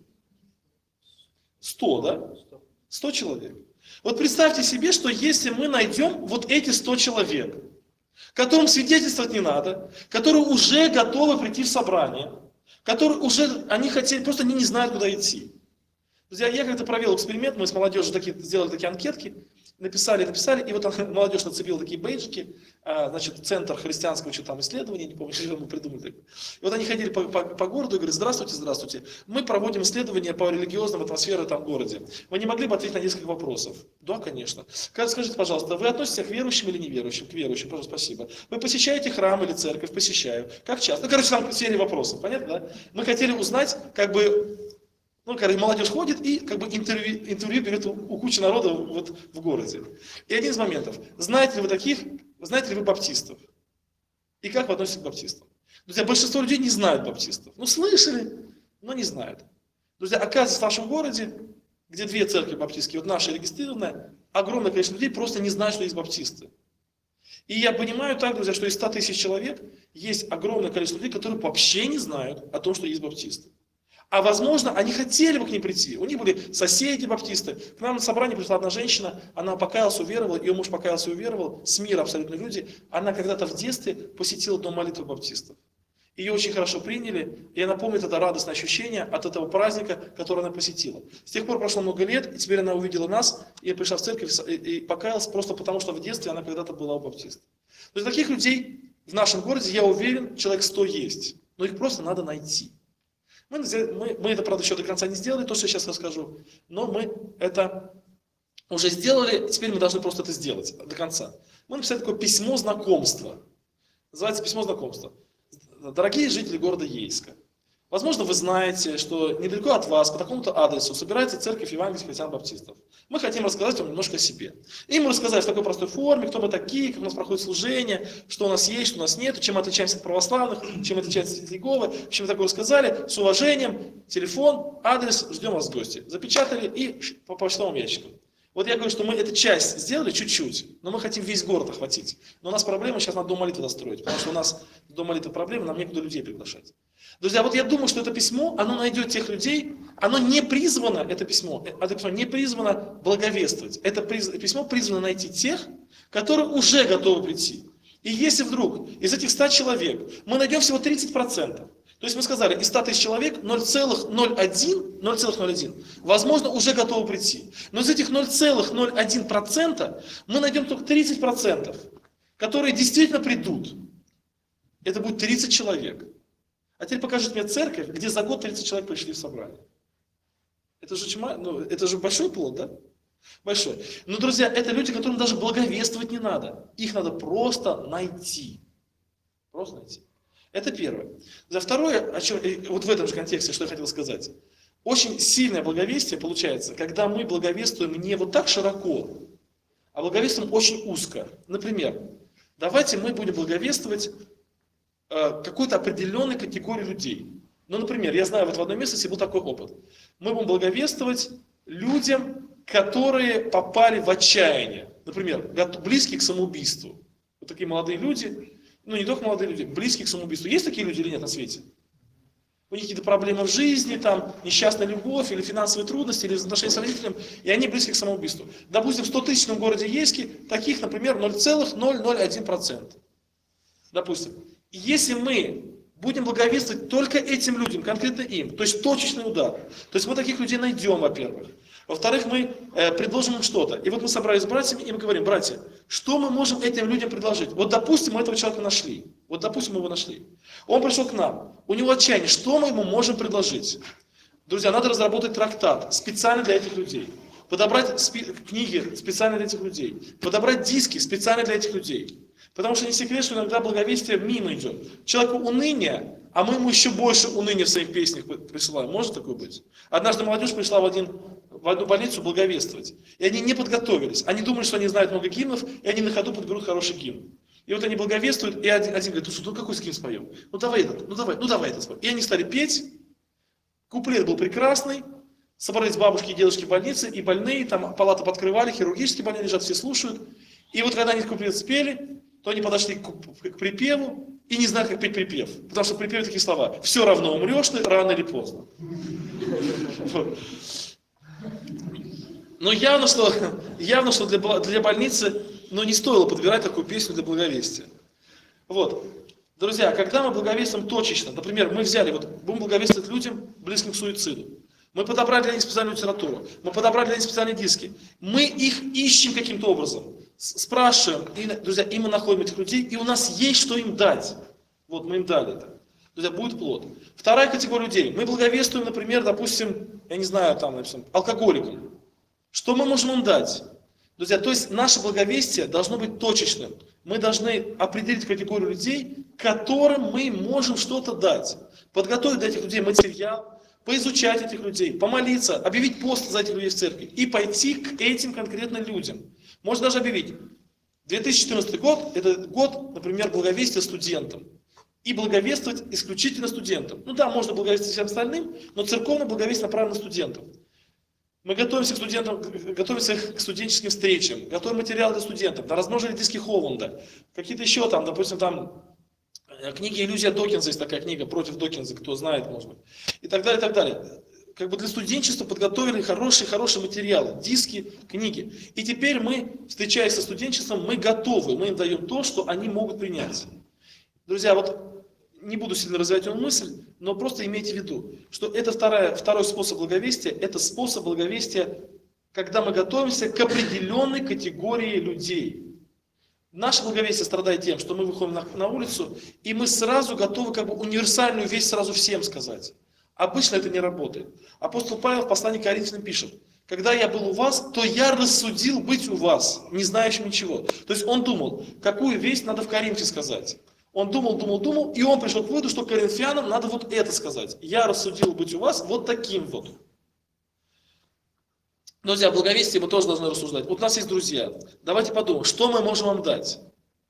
100, да? 100 человек. Вот представьте себе, что если мы найдем вот эти 100 человек, которым свидетельствовать не надо, которые уже готовы прийти в собрание, которые уже, они хотели, просто они не знают, куда идти. Друзья, я как-то провел эксперимент, мы с молодежью сделали такие анкетки, написали, и вот молодежь нацепила такие бейджики, значит, Центр христианского что-то там исследования, не помню, что мы придумали. И вот они ходили по городу и говорят: здравствуйте, здравствуйте, мы проводим исследования по религиозным атмосфере там в городе. Вы не могли бы ответить на несколько вопросов? Да, конечно. Скажите, пожалуйста, вы относитесь к верующим или неверующим? К верующим, пожалуйста, спасибо. Вы посещаете храм или церковь? Посещаю. Как часто? Ну, короче, там серия вопросов, понятно, да? Мы хотели узнать, как бы, ну, когда молодежь ходит и как бы интервью берет у кучи народа вот в городе. И один из моментов. Знаете ли вы баптистов? И как вы относитесь к баптистам? Друзья, большинство людей не знают баптистов. Ну, слышали, но не знают. Друзья, оказывается, в нашем городе, где 2 церкви баптистские, вот наша регистрированная, огромное количество людей просто не знают, что есть баптисты. И я понимаю так, друзья, что из 100 тысяч человек есть огромное количество людей, которые вообще не знают о том, что есть баптисты. А возможно, они хотели бы к ним прийти. У них были соседи баптисты. К нам на собрание пришла одна женщина, она покаялась, уверовала, ее муж покаялся и уверовал, с мира абсолютно люди. Она когда-то в детстве посетила дом молитвы баптистов. Ее очень хорошо приняли, и она помнит это радостное ощущение от этого праздника, который она посетила. С тех пор прошло много лет, и теперь она увидела нас, и пришла в церковь и покаялась просто потому, что в детстве она когда-то была у баптиста. То есть таких людей в нашем городе, я уверен, человек 100 есть, но их просто надо найти. Мы это, правда, еще до конца не сделали, то, что я сейчас расскажу, но мы это уже сделали, теперь мы должны просто это сделать до конца. Мы написали такое письмо знакомства. Называется письмо знакомства. Дорогие жители города Ейска, возможно, вы знаете, что недалеко от вас, по такому-то адресу, собирается церковь евангельских христиан-баптистов. Мы хотим рассказать вам немножко о себе. И мы рассказали в такой простой форме, кто мы такие, как у нас проходит служение, что у нас есть, что у нас нет, чем мы отличаемся от православных, чем отличаемся от Иеговы, чем мы такое рассказали, с уважением, телефон, адрес, ждем вас в гости. Запечатали и по почтовым ящикам. Вот я говорю, что мы эту часть сделали чуть-чуть, но мы хотим весь город охватить. Но у нас проблема, сейчас надо дом молитвы достроить, потому что у нас дом молитвы проблемы, нам некуда людей приглашать. Друзья, вот я думаю, что это письмо, оно найдет тех людей, оно не призвано, это письмо не призвано благовествовать. Это письмо призвано найти тех, которые уже готовы прийти. И если вдруг из этих 100 человек мы найдем всего 30%, то есть мы сказали, из 100 тысяч человек 0,01, возможно, уже готовы прийти. Но из этих 0,01% мы найдем только 30%, которые действительно придут. Это будет 30 человек. А теперь покажите мне церковь, где за год 30 человек пришли в собрание. Это же большой плод, да? Большой. Но, друзья, это люди, которым даже благовествовать не надо. Их надо просто найти. Просто найти. Это первое. За второе, вот в этом же контексте, что я хотел сказать. Очень сильное благовестие получается, когда мы благовествуем не вот так широко, а благовествуем очень узко. Например, давайте мы будем благовествовать какую-то определенную категорию людей. Ну, например, я знаю, вот в одной местности был такой опыт. Мы будем благовествовать людям, которые попали в отчаяние. Например, близкие к самоубийству. Вот такие молодые люди. Ну, не только молодые люди, близкие к самоубийству. Есть такие люди или нет на свете? У них какие-то проблемы в жизни, там, несчастная любовь, или финансовые трудности, или отношения с родителем, и они близки к самоубийству. Допустим, в 100-тысячном городе Ейске таких, например, 0,001%. Допустим. И если мы будем благовествовать только этим людям, конкретно им, то есть точечный удар, то есть мы таких людей найдем, во-первых. Во-вторых, мы предложим им что-то. И вот мы собрались с братьями, и мы говорим, братья, что мы можем этим людям предложить? Вот, допустим, мы этого человека нашли. Вот, допустим, мы его нашли. Он пришел к нам, у него отчаяние. Что мы ему можем предложить? Друзья, надо разработать трактат специально для этих людей. Подобрать книги специально для этих людей. Подобрать диски специально для этих людей. Потому что не секрет, что иногда благовестие мимо идет. Человеку уныние, а мы ему еще больше уныния в своих песнях присылаем. Может такое быть? Однажды молодежь пришла в одну больницу благовествовать. И они не подготовились. Они думали, что они знают много гимнов, и они на ходу подберут хороший гимн. И вот они благовествуют, и один говорит, слушай, ну какой гимн споем? Ну давай этот споем. И они стали петь. Куплет был прекрасный. Собрались бабушки и дедушки в больнице, и больные, там палаты подкрывали, хирургические больные лежат, все слушают. И вот когда они куплет спели, то они подошли к припеву и не знают, как петь припев. Потому что в припеве такие слова. Все равно умрешь ты рано или поздно. Но явно, что для больницы не стоило подбирать такую песню для благовестия. Вот. Друзья, когда мы благовествуем точечно, например, мы будем благовествовать людям, близким к суициду. Мы подобрали для них специальную литературу, мы подобрали для них специальные диски. Мы их ищем каким-то образом, спрашиваем, и, друзья, и мы находим этих людей, и у нас есть что им дать. Вот, мы им дали это. Друзья, будет плод. Вторая категория людей. Мы благовествуем, например, допустим, я не знаю, там, например, алкоголикам. Что мы можем им дать? Друзья, то есть наше благовестие должно быть точечным. Мы должны определить категорию людей, которым мы можем что-то дать. Подготовить для этих людей материал, поизучать этих людей, помолиться, объявить пост за этих людей в церкви и пойти к этим конкретно людям. Можно даже объявить. 2014 год – это год, например, благовестия студентам. И благовествовать исключительно студентам. Ну да, можно благовествовать всем остальным, но церковное благовестие направлено на студентов. Мы готовимся к студентам, готовимся к студенческим встречам, готовим материалы для студентов, да, размножили диски Холланда, какие-то еще там, допустим, там книги «Иллюзия Докинза», есть такая книга «Против Докинза», кто знает, может быть, и так далее, и так далее. Как бы для студенчества подготовили хорошие материалы, диски, книги. И теперь мы, встречаясь со студенчеством, мы готовы, мы им даем то, что они могут принять. Друзья, вот Не буду сильно развивать эту мысль, но просто имейте в виду, что это второй способ благовестия, это способ благовестия, когда мы готовимся к определенной категории людей. Наше благовестие страдает тем, что мы выходим на улицу, и мы сразу готовы как бы универсальную вещь сразу всем сказать. Обычно это не работает. Апостол Павел в послании к Коринфянам пишет: когда я был у вас, то я рассудил быть у вас, не знающим ничего. То есть он думал, какую весть надо в Коринфе сказать. Он думал, и он пришел к выводу, что коринфянам надо вот это сказать. Я рассудил быть у вас вот таким вот. Друзья, благовестие мы тоже должны рассуждать. Вот у нас есть друзья. Давайте подумаем, что мы можем вам дать.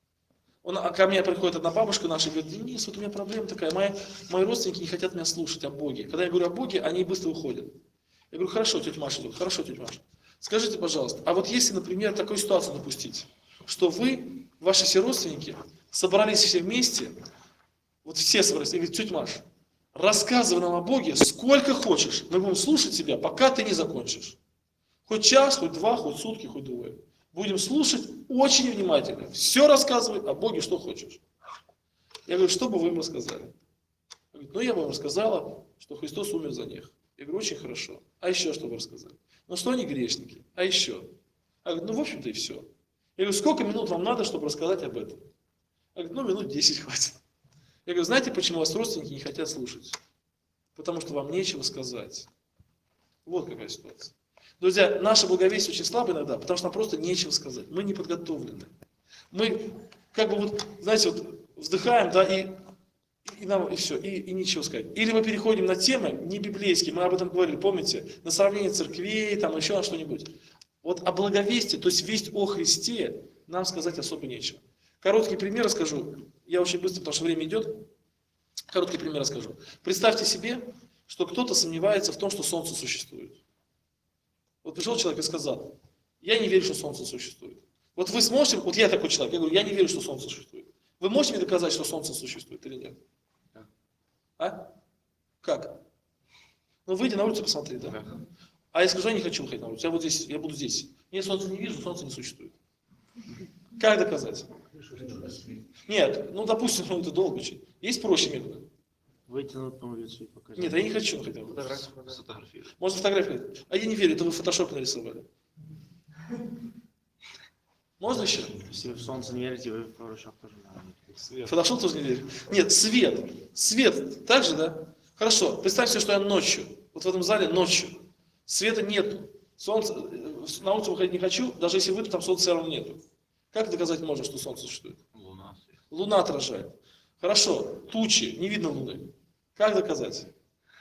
Ко мне приходит одна бабушка наша и говорит: Денис, вот у меня проблема такая, мои родственники не хотят меня слушать о Боге. Когда я говорю о Боге, они быстро уходят. Я говорю: хорошо, тетя Маша, хорошо, тетя Маша. Скажите, пожалуйста, а вот если, например, такую ситуацию допустить, что вы, ваши все родственники, собрались все вместе, вот все собрались, и говорит: тетя Маша, рассказывай нам о Боге сколько хочешь, мы будем слушать тебя, пока ты не закончишь. Хоть час, хоть два, хоть сутки, хоть двое. Будем слушать очень внимательно. Все рассказывай о Боге, что хочешь. Я говорю: что бы вы им рассказали? Говорит: ну я бы вам рассказала, что Христос умер за них. Я говорю: очень хорошо. А еще что вы рассказали? Ну что они грешники? А еще? Я говорю: ну в общем-то и все. Я говорю: сколько минут вам надо, чтобы рассказать об этом? Я говорю: ну минут 10 хватит. Я говорю: знаете, почему вас родственники не хотят слушать? Потому что вам нечего сказать. Вот какая ситуация. Друзья, наше благовестие очень слабо иногда, потому что нам просто нечего сказать. Мы не подготовлены. Мы как бы вот, знаете, вот вздыхаем, да, и все, и ничего сказать. Или мы переходим на темы не библейские, мы об этом говорили, помните, на сравнение церквей, там еще на что-нибудь. Вот о благовестии, то есть весть о Христе, нам сказать особо нечего. Короткий пример расскажу. Я очень быстро, потому что время идет. Короткий пример расскажу. Представьте себе, что кто-то сомневается в том, что Солнце существует. Вот пришел человек и сказал: я не верю, что Солнце существует. Вот вы сможете, вот я такой человек, я говорю: я не верю, что Солнце существует. Вы можете мне доказать, что Солнце существует или нет? А? Как? Ну выйди на улицу и посмотри, да? А я скажу: я не хочу выходить на улицу, я вот здесь, я буду здесь. Я Солнце не вижу, Солнце не существует. Как доказать? Нет, ну допустим, ну, это долго очень. Есть проще методы. Выйти на улицу и показать. Нет, я не хочу выходить на улицу. Фотографировать. Можно фотографировать. А я не верю, это вы в фотошопе нарисовали. Можно еще? Если вы в солнце не верите, вы в Photoshop тоже надо. Фотошоп тоже не верю. Нет, свет. Свет. Так же, да? Хорошо. Представьте себе, что я ночью. Вот в этом зале ночью. Света нету. Солнце, на улицу выходить не хочу, даже если выйду, там солнца все равно нету. Как доказать можно, что солнце существует? Луна. Луна отражает. Хорошо. Тучи. Не видно луны. Как доказать?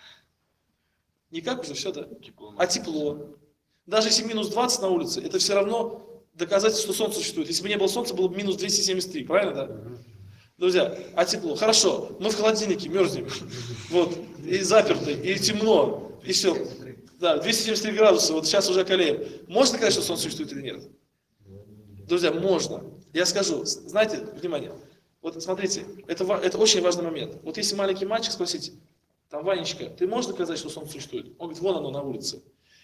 Никак уже все, да? Тепло. А тепло. Даже если минус 20 на улице, это все равно доказательство, что солнце существует. Если бы не было солнца, было бы минус 273, правильно, да? Друзья, а тепло? Хорошо, мы в холодильнике мерзнем, вот, и заперты, и темно, и все. Да, 273 градуса, вот сейчас уже околеем. Можно доказать, что солнце существует или нет? Друзья, можно. Я скажу, знаете, внимание, вот смотрите, это очень важный момент. Вот если маленький мальчик спросить, там, Ванечка, ты можешь доказать, что солнце существует? Он говорит: вон оно на улице.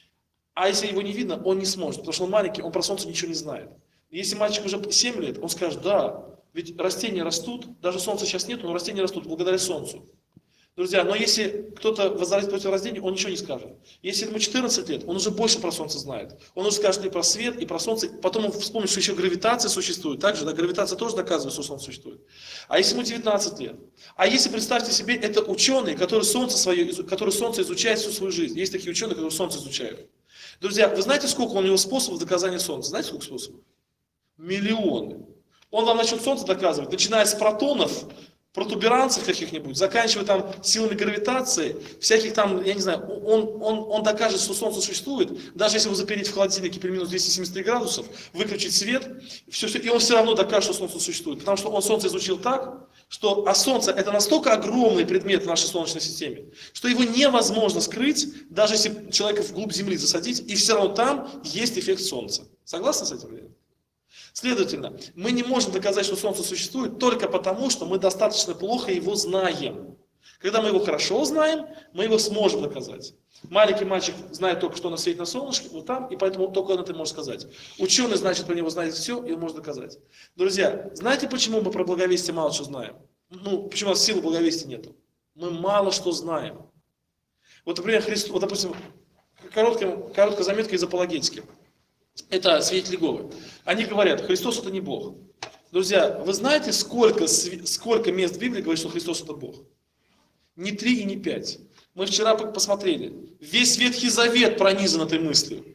А если его не видно, он не сможет, потому что он маленький, он про солнце ничего не знает. Если мальчик уже 7 лет, он скажет: да, ведь растения растут, даже солнца сейчас нету, но растения растут благодаря солнцу. Друзья, но если кто-то возразит против рождения, он ничего не скажет. Если ему 14 лет, он уже больше про солнце знает. Он уже скажет и про свет, и про солнце. Потом он вспомнит, что еще гравитация существует. Также, да, гравитация тоже доказывает, что солнце существует. А если ему 19 лет? А если, представьте себе, это ученый, который солнце изучает всю свою жизнь. Есть такие ученые, которые солнце изучают. Друзья, вы знаете, сколько у него способов доказания солнца? Знаете, сколько способов? Миллионы. Он вам начнет солнце доказывать, начиная с протонов, протуберанцев каких-нибудь, заканчивая там силами гравитации, всяких там, я не знаю, он докажет, что солнце существует, даже если его запереть в холодильнике при минус 273 градусов, выключить свет, и он все равно докажет, что солнце существует, потому что он солнце изучил так, что, а солнце это настолько огромный предмет в нашей Солнечной системе, что его невозможно скрыть, даже если человека вглубь Земли засадить, и все равно там есть эффект солнца. Согласны с этим? Следовательно, мы не можем доказать, что Солнце существует, только потому, что мы достаточно плохо его знаем. Когда мы его хорошо знаем, мы его сможем доказать. Маленький мальчик знает только, что он светит на солнышке, вот там, и поэтому только он это может сказать. Ученый, значит, про него знает все, и он может доказать. Друзья, знаете, почему мы про благовестие мало что знаем? Ну, почему у нас силы благовестия нету? Мы мало что знаем. Вот, например, вот, допустим, короткая заметка из апологетики. Это свидетели Иеговы. Они говорят, Христос это не Бог. Друзья, вы знаете, сколько мест в Библии говорит, что Христос это Бог? Не 3 и не 5. Мы вчера посмотрели. Весь Ветхий Завет пронизан этой мыслью.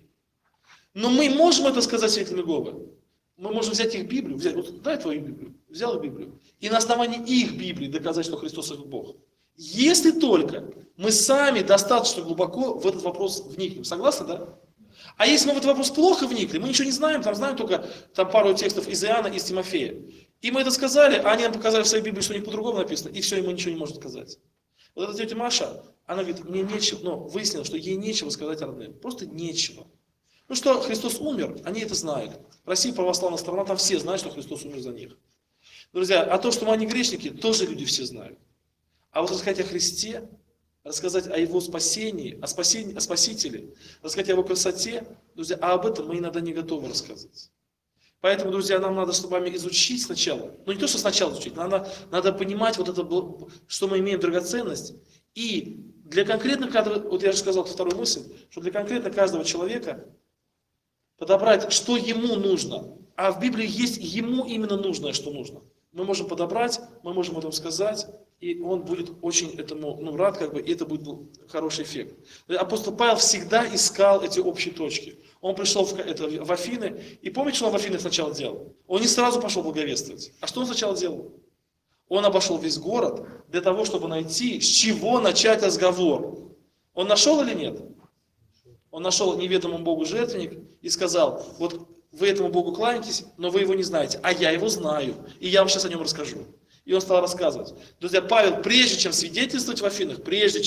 Но мы можем это сказать свидетелям Иеговы. Мы можем взять их Библию, вот дай твою Библию, взял их Библию, и на основании их Библии доказать, что Христос это Бог. Если только мы сами достаточно глубоко в этот вопрос вникнем. Согласны, да? А если мы в этот вопрос плохо вникли, мы ничего не знаем, там знаем только пару текстов из Иоанна, из Тимофея. И мы это сказали, а они нам показали в своей Библии, что у них по-другому написано, и все, и мы ничего не можем сказать. Вот эта тетя Маша, она говорит, мне нечего, но выяснилось, что ей нечего сказать родным. Просто нечего. Ну что, Христос умер, они это знают. Россия православная страна, там все знают, что Христос умер за них. Друзья, а то, что мы не грешники, тоже люди все знают. А вот рассказать о Христе, рассказать о Его спасении, о Спасителе, рассказать о Его красоте, друзья, а об этом мы иногда не готовы рассказывать. Поэтому, друзья, нам надо с вами изучить сначала. Ну не то, что сначала изучить, надо понимать вот это, что мы имеем драгоценность. И для конкретно каждого, вот я же сказал вторую мысль, что для конкретно каждого человека подобрать, что ему нужно. А в Библии есть ему именно нужное, что нужно. Мы можем подобрать, мы можем об этом сказать, и он будет очень этому рад, и это будет хороший эффект. Апостол Павел всегда искал эти общие точки. Он пришел в Афины, и помните, что он в Афинах сначала делал? Он не сразу пошел благовествовать. А что он сначала делал? Он обошел весь город для того, чтобы найти, с чего начать разговор. Он нашел или нет? Он нашел неведомому Богу жертвенник и сказал, вот вы этому Богу кланяетесь, но вы его не знаете, а я его знаю, и я вам сейчас о нем расскажу. И он стал рассказывать. Друзья, Павел, прежде чем свидетельствовать в Афинах,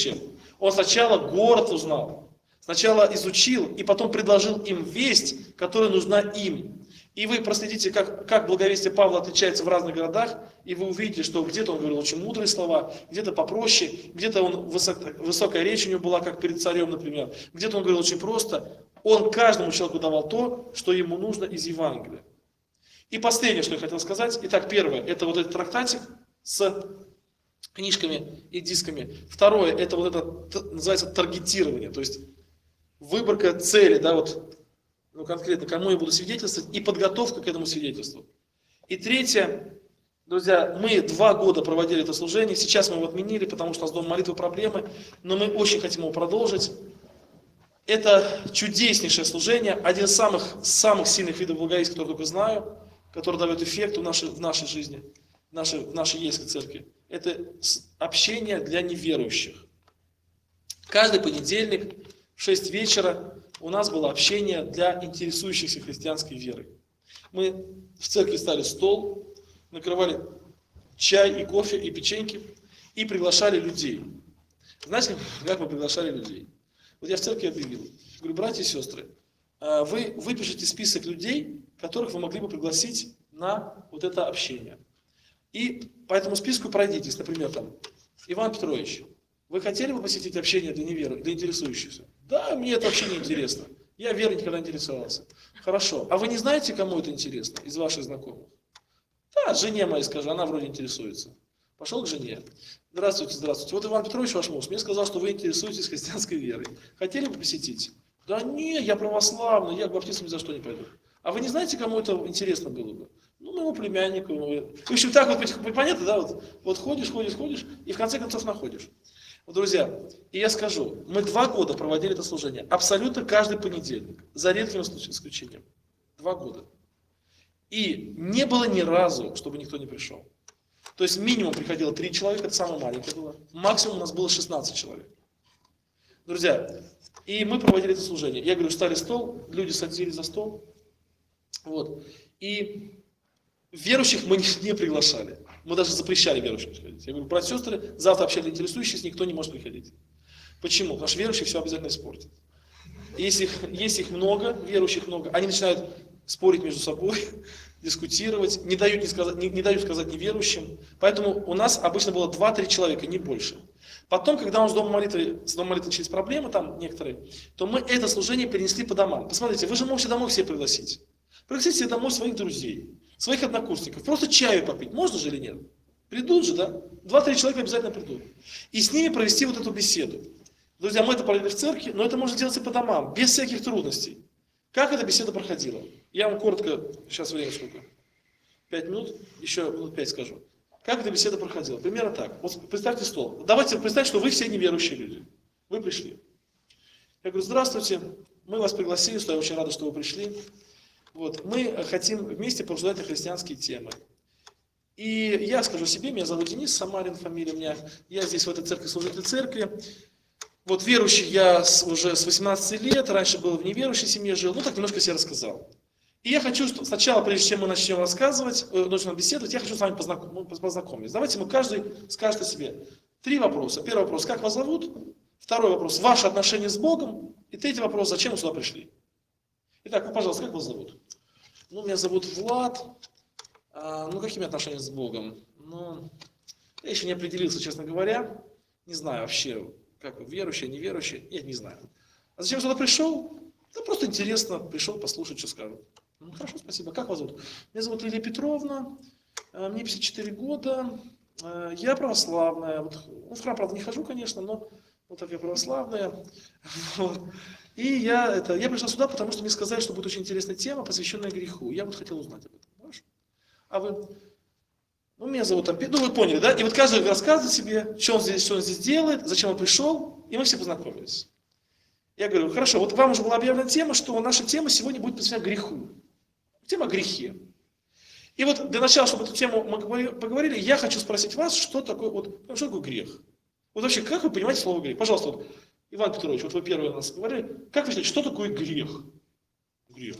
он сначала город узнал, сначала изучил, и потом предложил им весть, которая нужна им. И вы проследите, как благовестие Павла отличается в разных городах, и вы увидите, что где-то он говорил очень мудрые слова, где-то попроще, где-то высокая речь у него была, как перед царем, например, где-то он говорил очень просто. Он каждому человеку давал то, что ему нужно из Евангелия. И последнее, что я хотел сказать. Итак, первое, это вот этот трактатик с книжками и дисками. Второе, это вот это называется таргетирование, то есть выборка цели, да, вот, конкретно, кому я буду свидетельствовать, и подготовка к этому свидетельству. И третье, друзья, мы 2 года проводили это служение, сейчас мы его отменили, потому что у нас дома молитвы проблемы, но мы очень хотим его продолжить. Это чудеснейшее служение, один из самых сильных видов благовестия, который только знаю, который дает эффект в нашей жизни, в нашей Ельской церкви. Это общение для неверующих. Каждый понедельник в 6 вечера у нас было общение для интересующихся христианской верой. Мы в церкви ставили стол, накрывали чай и кофе и печеньки и приглашали людей. Знаете, как мы приглашали людей? Вот я в церкви объявил, говорю, братья и сестры, вы выпишите список людей, которых вы могли бы пригласить на вот это общение. И по этому списку пройдитесь, например, там, Иван Петрович, вы хотели бы посетить общение для неверующих, для интересующихся? Да, мне это вообще не интересно. Я верой никогда не интересовался. Хорошо. А вы не знаете, кому это интересно из ваших знакомых? Да, жене моей скажу, она вроде интересуется. Пошел к жене. Здравствуйте, здравствуйте. Вот Иван Петрович, ваш муж, мне сказал, что вы интересуетесь христианской верой. Хотели бы посетить? Да не, я православный, я к баптистам ни за что не пойду. А вы не знаете, кому это интересно было бы? Ну, моему племяннику. В общем, так вот, понятно, да? Вот ходишь, и в конце концов находишь. Вот, друзья, и я скажу, мы 2 года проводили это служение, абсолютно каждый понедельник, за редким исключением. 2 года. И не было ни разу, чтобы никто не пришел. То есть минимум приходило 3 человека, это самое маленькое было. Максимум у нас было 16 человек. Друзья, и мы проводили это служение. Я говорю, встали стол, люди садились за стол. Вот. И верующих мы не приглашали. Мы даже запрещали верующим приходить. Я говорю, братья и сестры, завтра общение интересующиеся, никто не может приходить. Почему? Потому что верующие все обязательно испортят. Если их много, верующих много, они начинают спорить между собой, дискутировать, не дают сказать неверующим. Поэтому у нас обычно было 2-3 человека, не больше. Потом, когда у нас с домом молитвы начались проблемы, там некоторые, то мы это служение перенесли по домам. Посмотрите, вы же можете домой все пригласить. Пригласите себе домой своих друзей, своих однокурсников. Просто чаю попить. Можно же или нет? Придут же, да? 2-3 человека обязательно придут. И с ними провести вот эту беседу. Друзья, мы это провели в церкви, но это можно делать и по домам, без всяких трудностей. Как эта беседа проходила? Я вам коротко, сейчас время сколько? 5 минут, еще минут 5 скажу. Как эта беседа проходила? Примерно так. Вот представьте стол. Давайте представьте, что вы все неверующие люди. Вы пришли. Я говорю, здравствуйте, мы вас пригласили, что я очень рада, что вы пришли. Вот, мы хотим вместе порассуждать на христианские темы. И я скажу себе, меня зовут Денис Самарин, фамилия у меня. Я здесь в этой церкви, служитель церкви. Вот верующий я уже с 18 лет, раньше был в неверующей семье, жил. Ну, так немножко себе рассказал. И я хочу, что сначала, прежде чем мы начнем рассказывать, начнем беседовать, я хочу с вами познакомиться. Давайте мы каждый скажет о себе 3 вопроса. Первый вопрос, как вас зовут? Второй вопрос, ваши отношения с Богом. И третий вопрос, зачем вы сюда пришли? Итак, ну, пожалуйста, как вас зовут? Ну, меня зовут Влад. Ну, какими отношениями с Богом? Ну, я еще не определился, честно говоря. Не знаю вообще, как вы, верующий, неверующий. Нет, не знаю. А зачем сюда пришел? Да просто интересно, пришел послушать, что скажут. Ну, хорошо, спасибо. Как вас зовут? Меня зовут Лилия Петровна. Мне 54 года. Я православная. Вот, ну, в храм, правда, не хожу, конечно, но вот так я православная. Вот. И я пришла сюда, потому что мне сказали, что будет очень интересная тема, посвященная греху. Я вот хотел узнать об этом. Хорошо? А вы? Ну, меня зовут там, ну, вы поняли, да? И вот каждый рассказывает себе, что он здесь делает, зачем он пришел, и мы все познакомились. Я говорю, хорошо, вот вам уже была объявлена тема, что наша тема сегодня будет посвящена греху. Тема о грехе. И вот для начала, чтобы эту тему мы поговорили, я хочу спросить вас, что такое грех? Вот вообще, как вы понимаете слово грех? Пожалуйста, вот, Иван Петрович, вот вы первый у нас говорили, как вы считаете, что такое грех? Грех,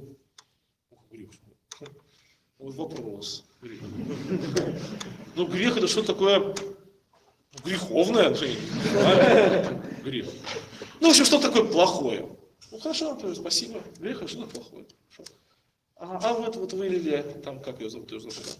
грех. Вот вопрос. Грех. Ну, грех это что такое греховное? Грех. Ну, в общем, что такое плохое? Ну, хорошо, Анатолий, спасибо. Грех это что-то плохое. Ага, а вот вы, Лилия, там, как ее зовут,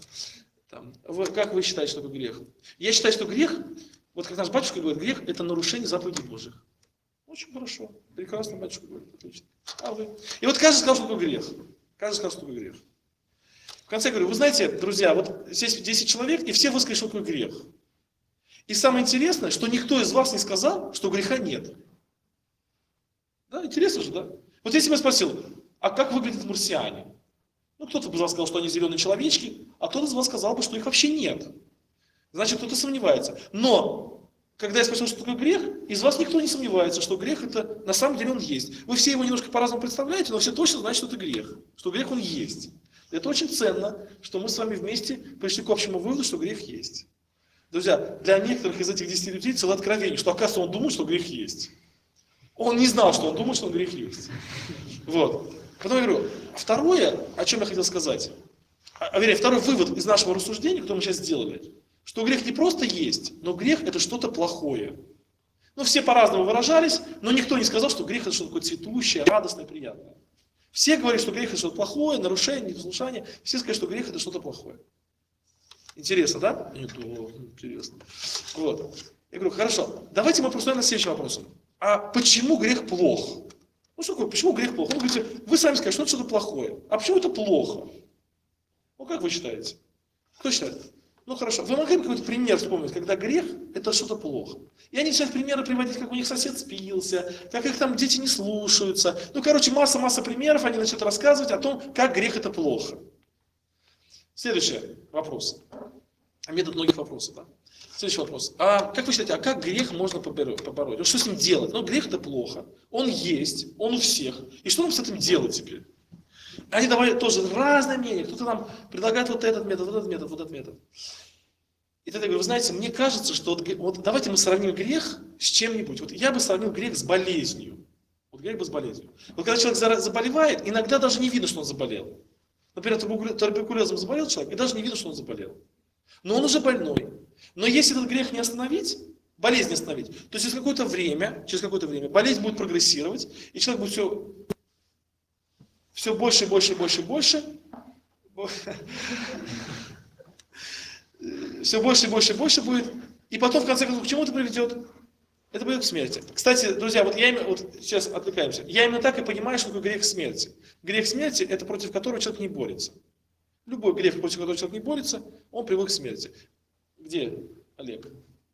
как вы считаете, что такое грех? Я считаю, что грех, вот как наш батюшка говорит, грех это нарушение заповедей Божьих. Очень хорошо, прекрасно батюшка говорит, отлично. А вы? И вот каждый сказал, что такое грех. Каждый сказал, что такое грех. В конце я говорю, вы знаете, друзья, вот здесь 10 человек, и все высказали, что такое грех. И самое интересное, что никто из вас не сказал, что греха нет. Да, интересно же, да? Вот если бы я спросил, а как выглядят марсиане? Ну, кто-то бы сказал, что они зеленые человечки, а кто-то из вас сказал бы, что их вообще нет. Значит, кто-то сомневается. Но, когда я спросил, что такое грех, из вас никто не сомневается, что грех это, на самом деле он есть. Вы все его немножко по-разному представляете, но все точно знают, что это грех. Что грех он есть. Это очень ценно, что мы с вами вместе пришли к общему выводу, что грех есть. Друзья, для некоторых из этих 10 людей целое откровение, что оказывается он думает, что грех есть. Он не знал, что он думает, что он грех есть. Вот. Потом я говорю, второе, о чем я хотел сказать, вернее, второй вывод из нашего рассуждения, который мы сейчас сделали, что грех не просто есть, но грех это что-то плохое. Ну, все по-разному выражались, но никто не сказал, что грех это что-то такое цветущее, радостное, приятное. Все говорят, что грех это что-то плохое, нарушение, непослушание. Все сказали, что грех это что-то плохое. Интересно, да? Нет, интересно. Вот. Я говорю, хорошо, давайте мы просто над следующим вопросом. А почему грех плох? Ну что такое, почему грех плох? Ну, говорите, вы сами скажете, что это что-то плохое. А почему это плохо? Ну, как вы считаете? Кто считает? Ну, хорошо. Вы могли бы какой-то пример вспомнить, когда грех – это что-то плохо? И они начинают примеры приводить, как у них сосед спился, как их там дети не слушаются. Ну, короче, масса примеров, они начнут рассказывать о том, как грех – это плохо. Следующий вопрос. Метод многих вопросов, да? Следующий вопрос. А как вы считаете, а как грех можно побороть? Ну, что с ним делать? Ну, грех это плохо. Он есть, он у всех. И что нам с этим делать теперь? Они давали тоже разное мнение. Кто-то нам предлагает вот этот метод, вот этот метод, вот этот метод. И тогда я говорю, вы знаете, мне кажется, что вот давайте мы сравним грех с чем-нибудь. Вот я бы сравнил грех с болезнью. Вот грех бы с болезнью. Вот когда человек заболевает, иногда даже не видно, что он заболел. Например, туберкулезом заболел человек, и даже не видно, что он заболел. Но он уже больной. Но если этот грех не остановить, болезнь не остановить, то через какое-то время болезнь будет прогрессировать, и человек будет все больше, все больше будет, и потом, в конце концов, к чему это приведет? Это приведет к смерти. Кстати, друзья, вот сейчас отвлекаемся. Я именно так и понимаю, что такое грех смерти. Грех смерти – это против которого человек не борется. Любой грех, против которого человек не борется, он приводит к смерти. Где, Олег?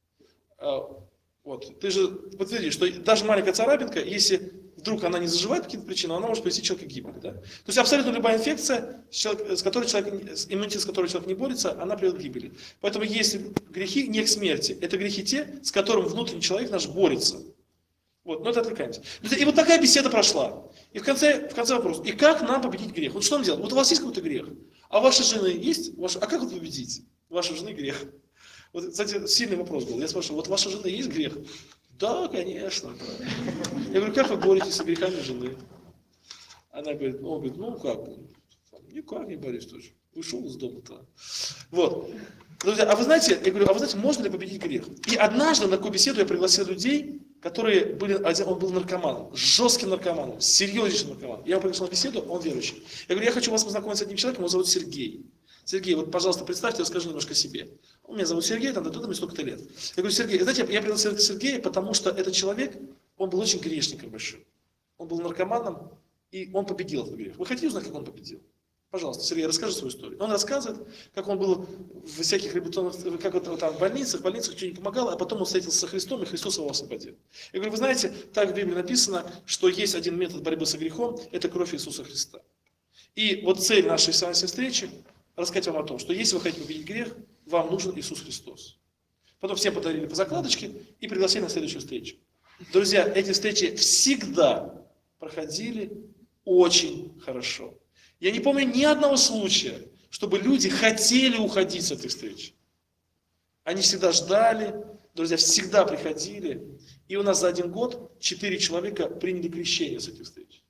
Вот. Ты же подтвердишь, что даже маленькая царапинка, если вдруг она не заживает по каким-то причинам, она может привести человека к гибели. Да? То есть абсолютно любая инфекция, с которой иммунитет с которой человек не борется, она приводит к гибели. Поэтому есть грехи не к смерти. Это грехи те, с которыми внутренний человек наш борется. Вот, но это отвлекаемся. И вот такая беседа прошла. И в конце вопрос. И как нам победить грех? Вот что нам делать? Вот у вас есть какой-то грех? А у вашей жены есть? А как вот победить? У вашей жены грех. Вот, кстати, сильный вопрос был. Я спрашиваю, вот у вашей жены есть грех? Да, конечно. Я говорю, как вы боретесь с грехами жены? Она говорит, ну как? Никак не борюсь тоже. Ушел из дома-то. Вот. Друзья, а вы знаете, я говорю, можно ли победить грех? И однажды на такую беседу я пригласил людей, которые были, он был наркоманом, жестким наркоманом, серьезнейшим наркоманом. Я его пригласил на беседу, он верующий. Я говорю, я хочу вас познакомить с одним человеком, его зовут Сергей. Сергей, вот, пожалуйста, представьте, расскажи немножко о себе. Меня зовут Сергей, там, мне столько-то лет. Я говорю, Сергей, знаете, я пригласил Сергея, потому что этот человек, он был очень грешником большим. Он был наркоманом, и он победил этот грех. Вы хотите узнать, как он победил? Пожалуйста, Сергей, расскажи свою историю. Он рассказывает, как он был в всяких реабилитационных, как вот там в больницах что не помогало, а потом он встретился со Христом, и Христос его освободил. Я говорю, вы знаете, так в Библии написано, что есть один метод борьбы со грехом, это кровь Иисуса Христа. И вот цель нашей с вами встречи рассказать вам о том, что если вы хотите победить грех, вам нужен Иисус Христос. Потом всем подарили по закладочке и пригласили на следующую встречу. Друзья, эти встречи всегда проходили очень хорошо. Я не помню ни одного случая, чтобы люди хотели уходить с этой встречи. Они всегда ждали, друзья, всегда приходили. И у нас за 1 год 4 человека приняли крещение с этих встреч.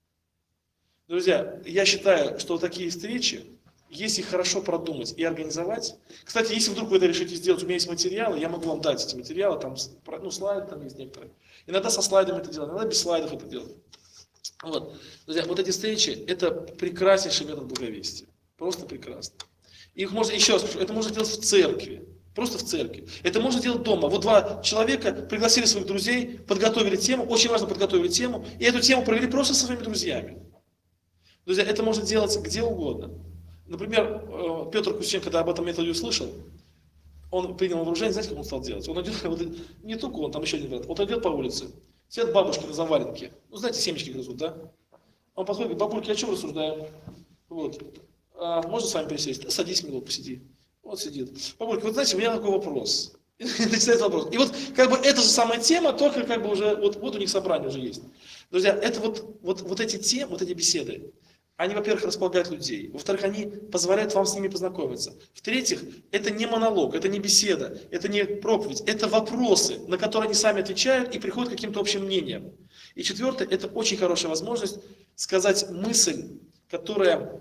Друзья, я считаю, что такие встречи, если их хорошо продумать и организовать. Кстати, если вдруг вы это решите сделать, у меня есть материалы, я могу вам дать эти материалы, там, слайды там есть некоторые. Иногда со слайдами это делаем, иногда без слайдов это делаем. Вот. Друзья, вот эти встречи, это прекраснейший метод благовестия. Просто прекрасно. Их можно, еще раз скажу, это можно делать в церкви. Просто в церкви. Это можно делать дома. Вот 2 человека пригласили своих друзей, подготовили тему, очень важно подготовили тему, и эту тему провели просто со своими друзьями. Друзья, это можно делать где угодно. Например, Петр Кузьченко, когда об этом методе услышал, он принял вооружение, знаете, как он стал делать? Он идет, вот, не только он, там еще один брат, он идет по улице, сидят бабушки на заваленке, ну знаете, семечки грызут, да? Он подходит, говорит, бабульки, о чем рассуждаем? Вот. Можно с вами присесть? Да, садись, мило, посиди. Вот сидит. Бабулька, вот знаете, у меня такой вопрос. И начинается вопрос. И вот как бы эта же самая тема, только как бы уже, вот у них собрание уже есть. Друзья, это вот эти темы, вот эти беседы, они, во-первых, располагают людей. Во-вторых, они позволяют вам с ними познакомиться. В-третьих, это не монолог, это не беседа, это не проповедь, это вопросы, на которые они сами отвечают и приходят к каким-то общим мнениям. И четвертое, это очень хорошая возможность сказать мысль, которая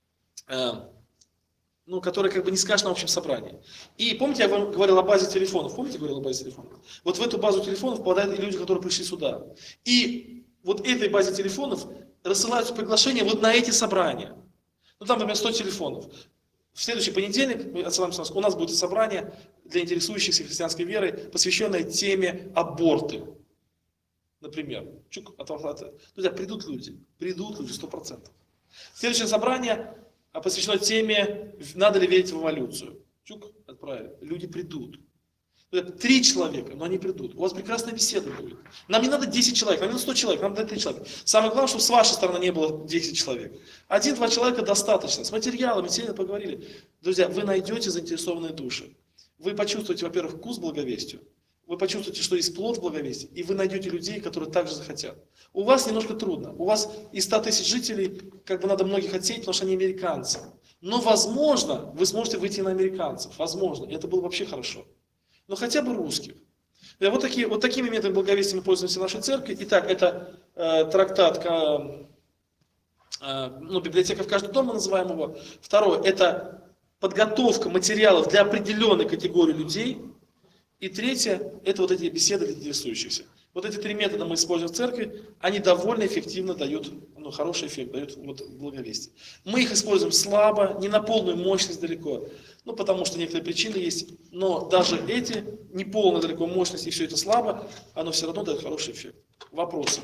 как бы не скажешь на общем собрании. И помните, я вам говорил о базе телефонов? Помните, я говорил о базе телефонов? Вот в эту базу телефонов попадают и люди, которые пришли сюда. И вот этой базе телефонов рассылаются приглашения вот на эти собрания. Ну там, например, 100 телефонов. В следующий понедельник у нас будет собрание для интересующихся христианской верой, посвященное теме аборты. Например. Друзья, придут люди 100%. Следующее собрание посвящено теме, надо ли верить в эволюцию. Отправили. Люди придут. 3 человека, но они придут. У вас прекрасная беседа будет. Нам не надо 10 человек, нам не надо 100 человек, нам надо 3 человека. Самое главное, чтобы с вашей стороны не было 10 человек. 1-2 человека достаточно. С материалами, сильно поговорили. Друзья, вы найдете заинтересованные души. Вы почувствуете, во-первых, вкус к благовестию. Вы почувствуете, что есть плод благовестия. И вы найдете людей, которые также захотят. У вас немножко трудно. У вас из 100 000 жителей, как бы надо многих отсеять, потому что они американцы. Но возможно, вы сможете выйти на американцев. Возможно. И это было вообще хорошо. Но хотя бы русских. Вот такими методами благовестия мы пользуемся в нашей церкви. Итак, это трактат, библиотека в каждом доме, называем его. Второе, это подготовка материалов для определенной категории людей. И третье, это вот эти беседы для интересующихся. Вот эти 3 метода мы используем в церкви, они довольно эффективно дают, хороший эффект, дают благовестие. Мы их используем слабо, не на полную мощность далеко, потому что некоторые причины есть, но даже эти, не полная далеко мощность и все это слабо, оно все равно дает хороший эффект. Вопросы?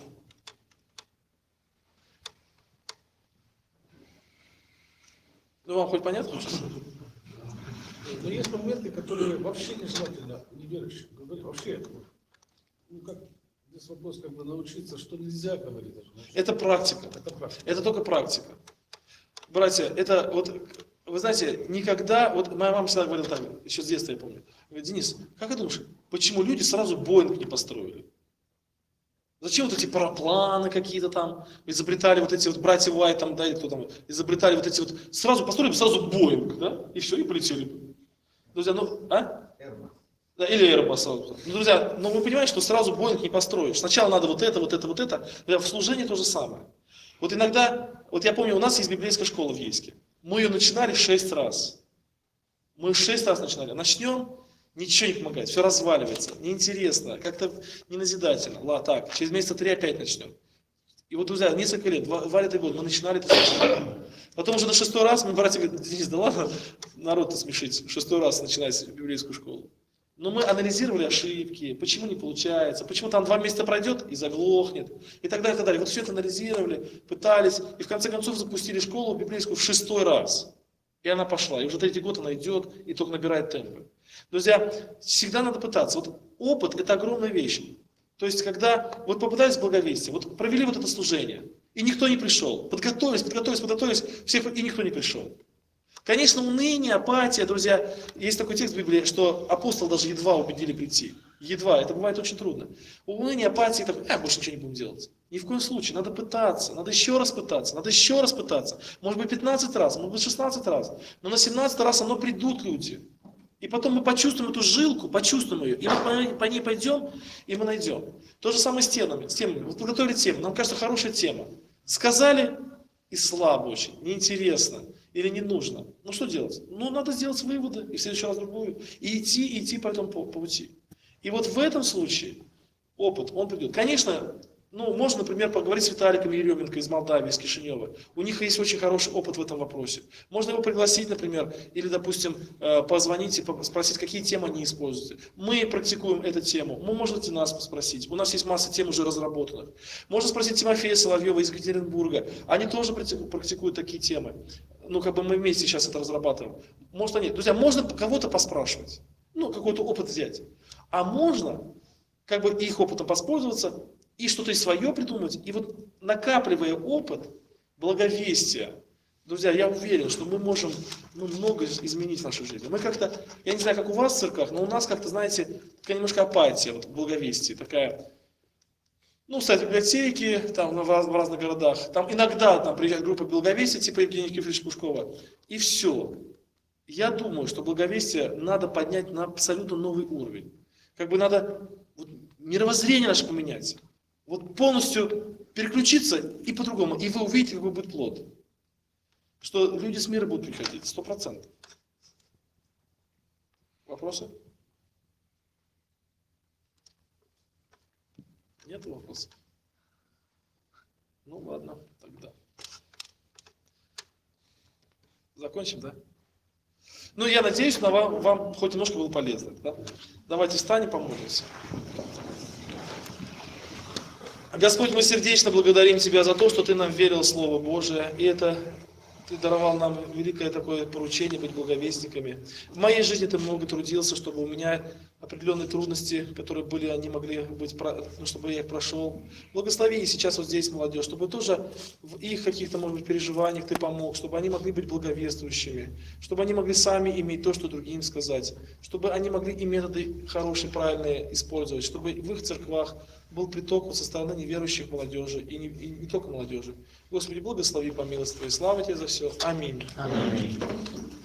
Вам хоть понятно? Но есть моменты, которые вообще нежелательно неверующим говорить. Вообще, ну как, здесь вопрос как бы научиться, что нельзя говорить. Это практика. Это практика. Это только практика. Братья, это вот, вы знаете, никогда, вот моя мама всегда говорила так, еще с детства я помню, говорит: Денис, как ты думаешь, почему люди сразу Боинг не построили? Зачем вот эти парапланы какие-то там изобретали, вот эти вот братья Уайт там, да, или кто там, изобретали вот эти вот, сразу построили сразу Боинг, да, и все, и полетели. Друзья, ну, а? Да, или Airbus сразу. Ну, друзья, ну вы понимаете, что сразу Боинг не построишь. Сначала надо вот это, вот это, вот это. В служении то же самое. Вот иногда, вот я помню, у нас есть библейская школа в Ейске. Мы ее начинали 6 раз. Мы 6 раз начинали. Начнем, ничего не помогает, все разваливается, неинтересно, как-то неназидательно. Ладно, так, через месяца 3 опять начнем. И вот, друзья, несколько лет, 2 лета год, мы начинали это слушать. Потом уже на 6-й раз мы, братья, говорят: Денис, да ладно, народ-то смешить, 6-й раз начинать библейскую школу. Но мы анализировали ошибки, почему не получается, почему там 2 месяца пройдет и заглохнет, и так далее, и так далее. Вот все это анализировали, пытались, и в конце концов запустили школу библейскую в 6-й раз. И она пошла, и уже 3-й год она идет, и только набирает темпы. Друзья, всегда надо пытаться. Вот опыт – это огромная вещь. То есть, когда вот попытались в благовестие, вот провели вот это служение, и никто не пришел. Подготовились, всех, и никто не пришел. Конечно, уныние, апатия, друзья, есть такой текст в Библии, что апостол даже едва убедили прийти. Едва, это бывает очень трудно. Уныние, апатия, больше ничего не будем делать. Ни в коем случае, надо пытаться, надо еще раз пытаться, Может быть 15 раз, может быть 16 раз. Но на 17 раз оно придут люди. И потом мы почувствуем эту жилку, почувствуем ее, и мы по ней пойдем, и мы найдем. То же самое с темами. Вот подготовили тему, нам кажется, хорошая тема. Сказали, и слабо очень, неинтересно или не нужно. Ну что делать? Ну надо сделать выводы, и в следующий раз другую. И идти по этому пути. И вот в этом случае опыт, он придет. Конечно, можно, например, поговорить с Виталиком Еременко из Молдавии, из Кишинева. У них есть очень хороший опыт в этом вопросе. Можно его пригласить, например, или, допустим, позвонить и спросить, какие темы они используют. Мы практикуем эту тему. Вы можете нас спросить. У нас есть масса тем уже разработанных. Можно спросить Тимофея Соловьева из Екатеринбурга. Они тоже практикуют такие темы. Мы вместе сейчас это разрабатываем. Может, они. Друзья, можно кого-то поспрашивать. Какой-то опыт взять. А можно, их опытом воспользоваться и что-то свое придумать. И вот накапливая опыт благовестия, друзья, я уверен, что мы можем много изменить в нашей жизни. Мы как-то, я не знаю, как у вас в церквах, но у нас как-то, знаете, такая немножко апатия в благовестии, такая. Кстати, библиотеки там в разных городах, там иногда приезжает группа благовестия, типа Евгения Никифоровича Пушкова, и все. Я думаю, что благовестие надо поднять на абсолютно новый уровень. Надо мировоззрение наше поменять. Полностью переключиться и по-другому. И вы увидите, какой будет плод. Что люди с мира будут приходить, 100%. Вопросы? Нет вопросов? Ладно, тогда. Закончим, да? Я надеюсь, что вам хоть немножко было полезно. Да? Давайте встанем, помолимся. Господь, мы сердечно благодарим Тебя за то, что Ты нам верил в Слово Божие, и Ты даровал нам великое такое поручение быть благовестниками. В моей жизни Ты много трудился, чтобы у меня определенные трудности, которые были, они могли быть, чтобы я их прошел. Благослови сейчас вот здесь молодежь, чтобы тоже в их каких-то, может быть, переживаниях Ты помог, чтобы они могли быть благовествующими, чтобы они могли сами иметь то, что другим сказать, чтобы они могли и методы хорошие, правильные использовать, чтобы в их церквах был приток со стороны неверующих молодежи, и не только молодежи. Господи, благослови по милости Твоей. Слава Тебе за все. Аминь. Аминь.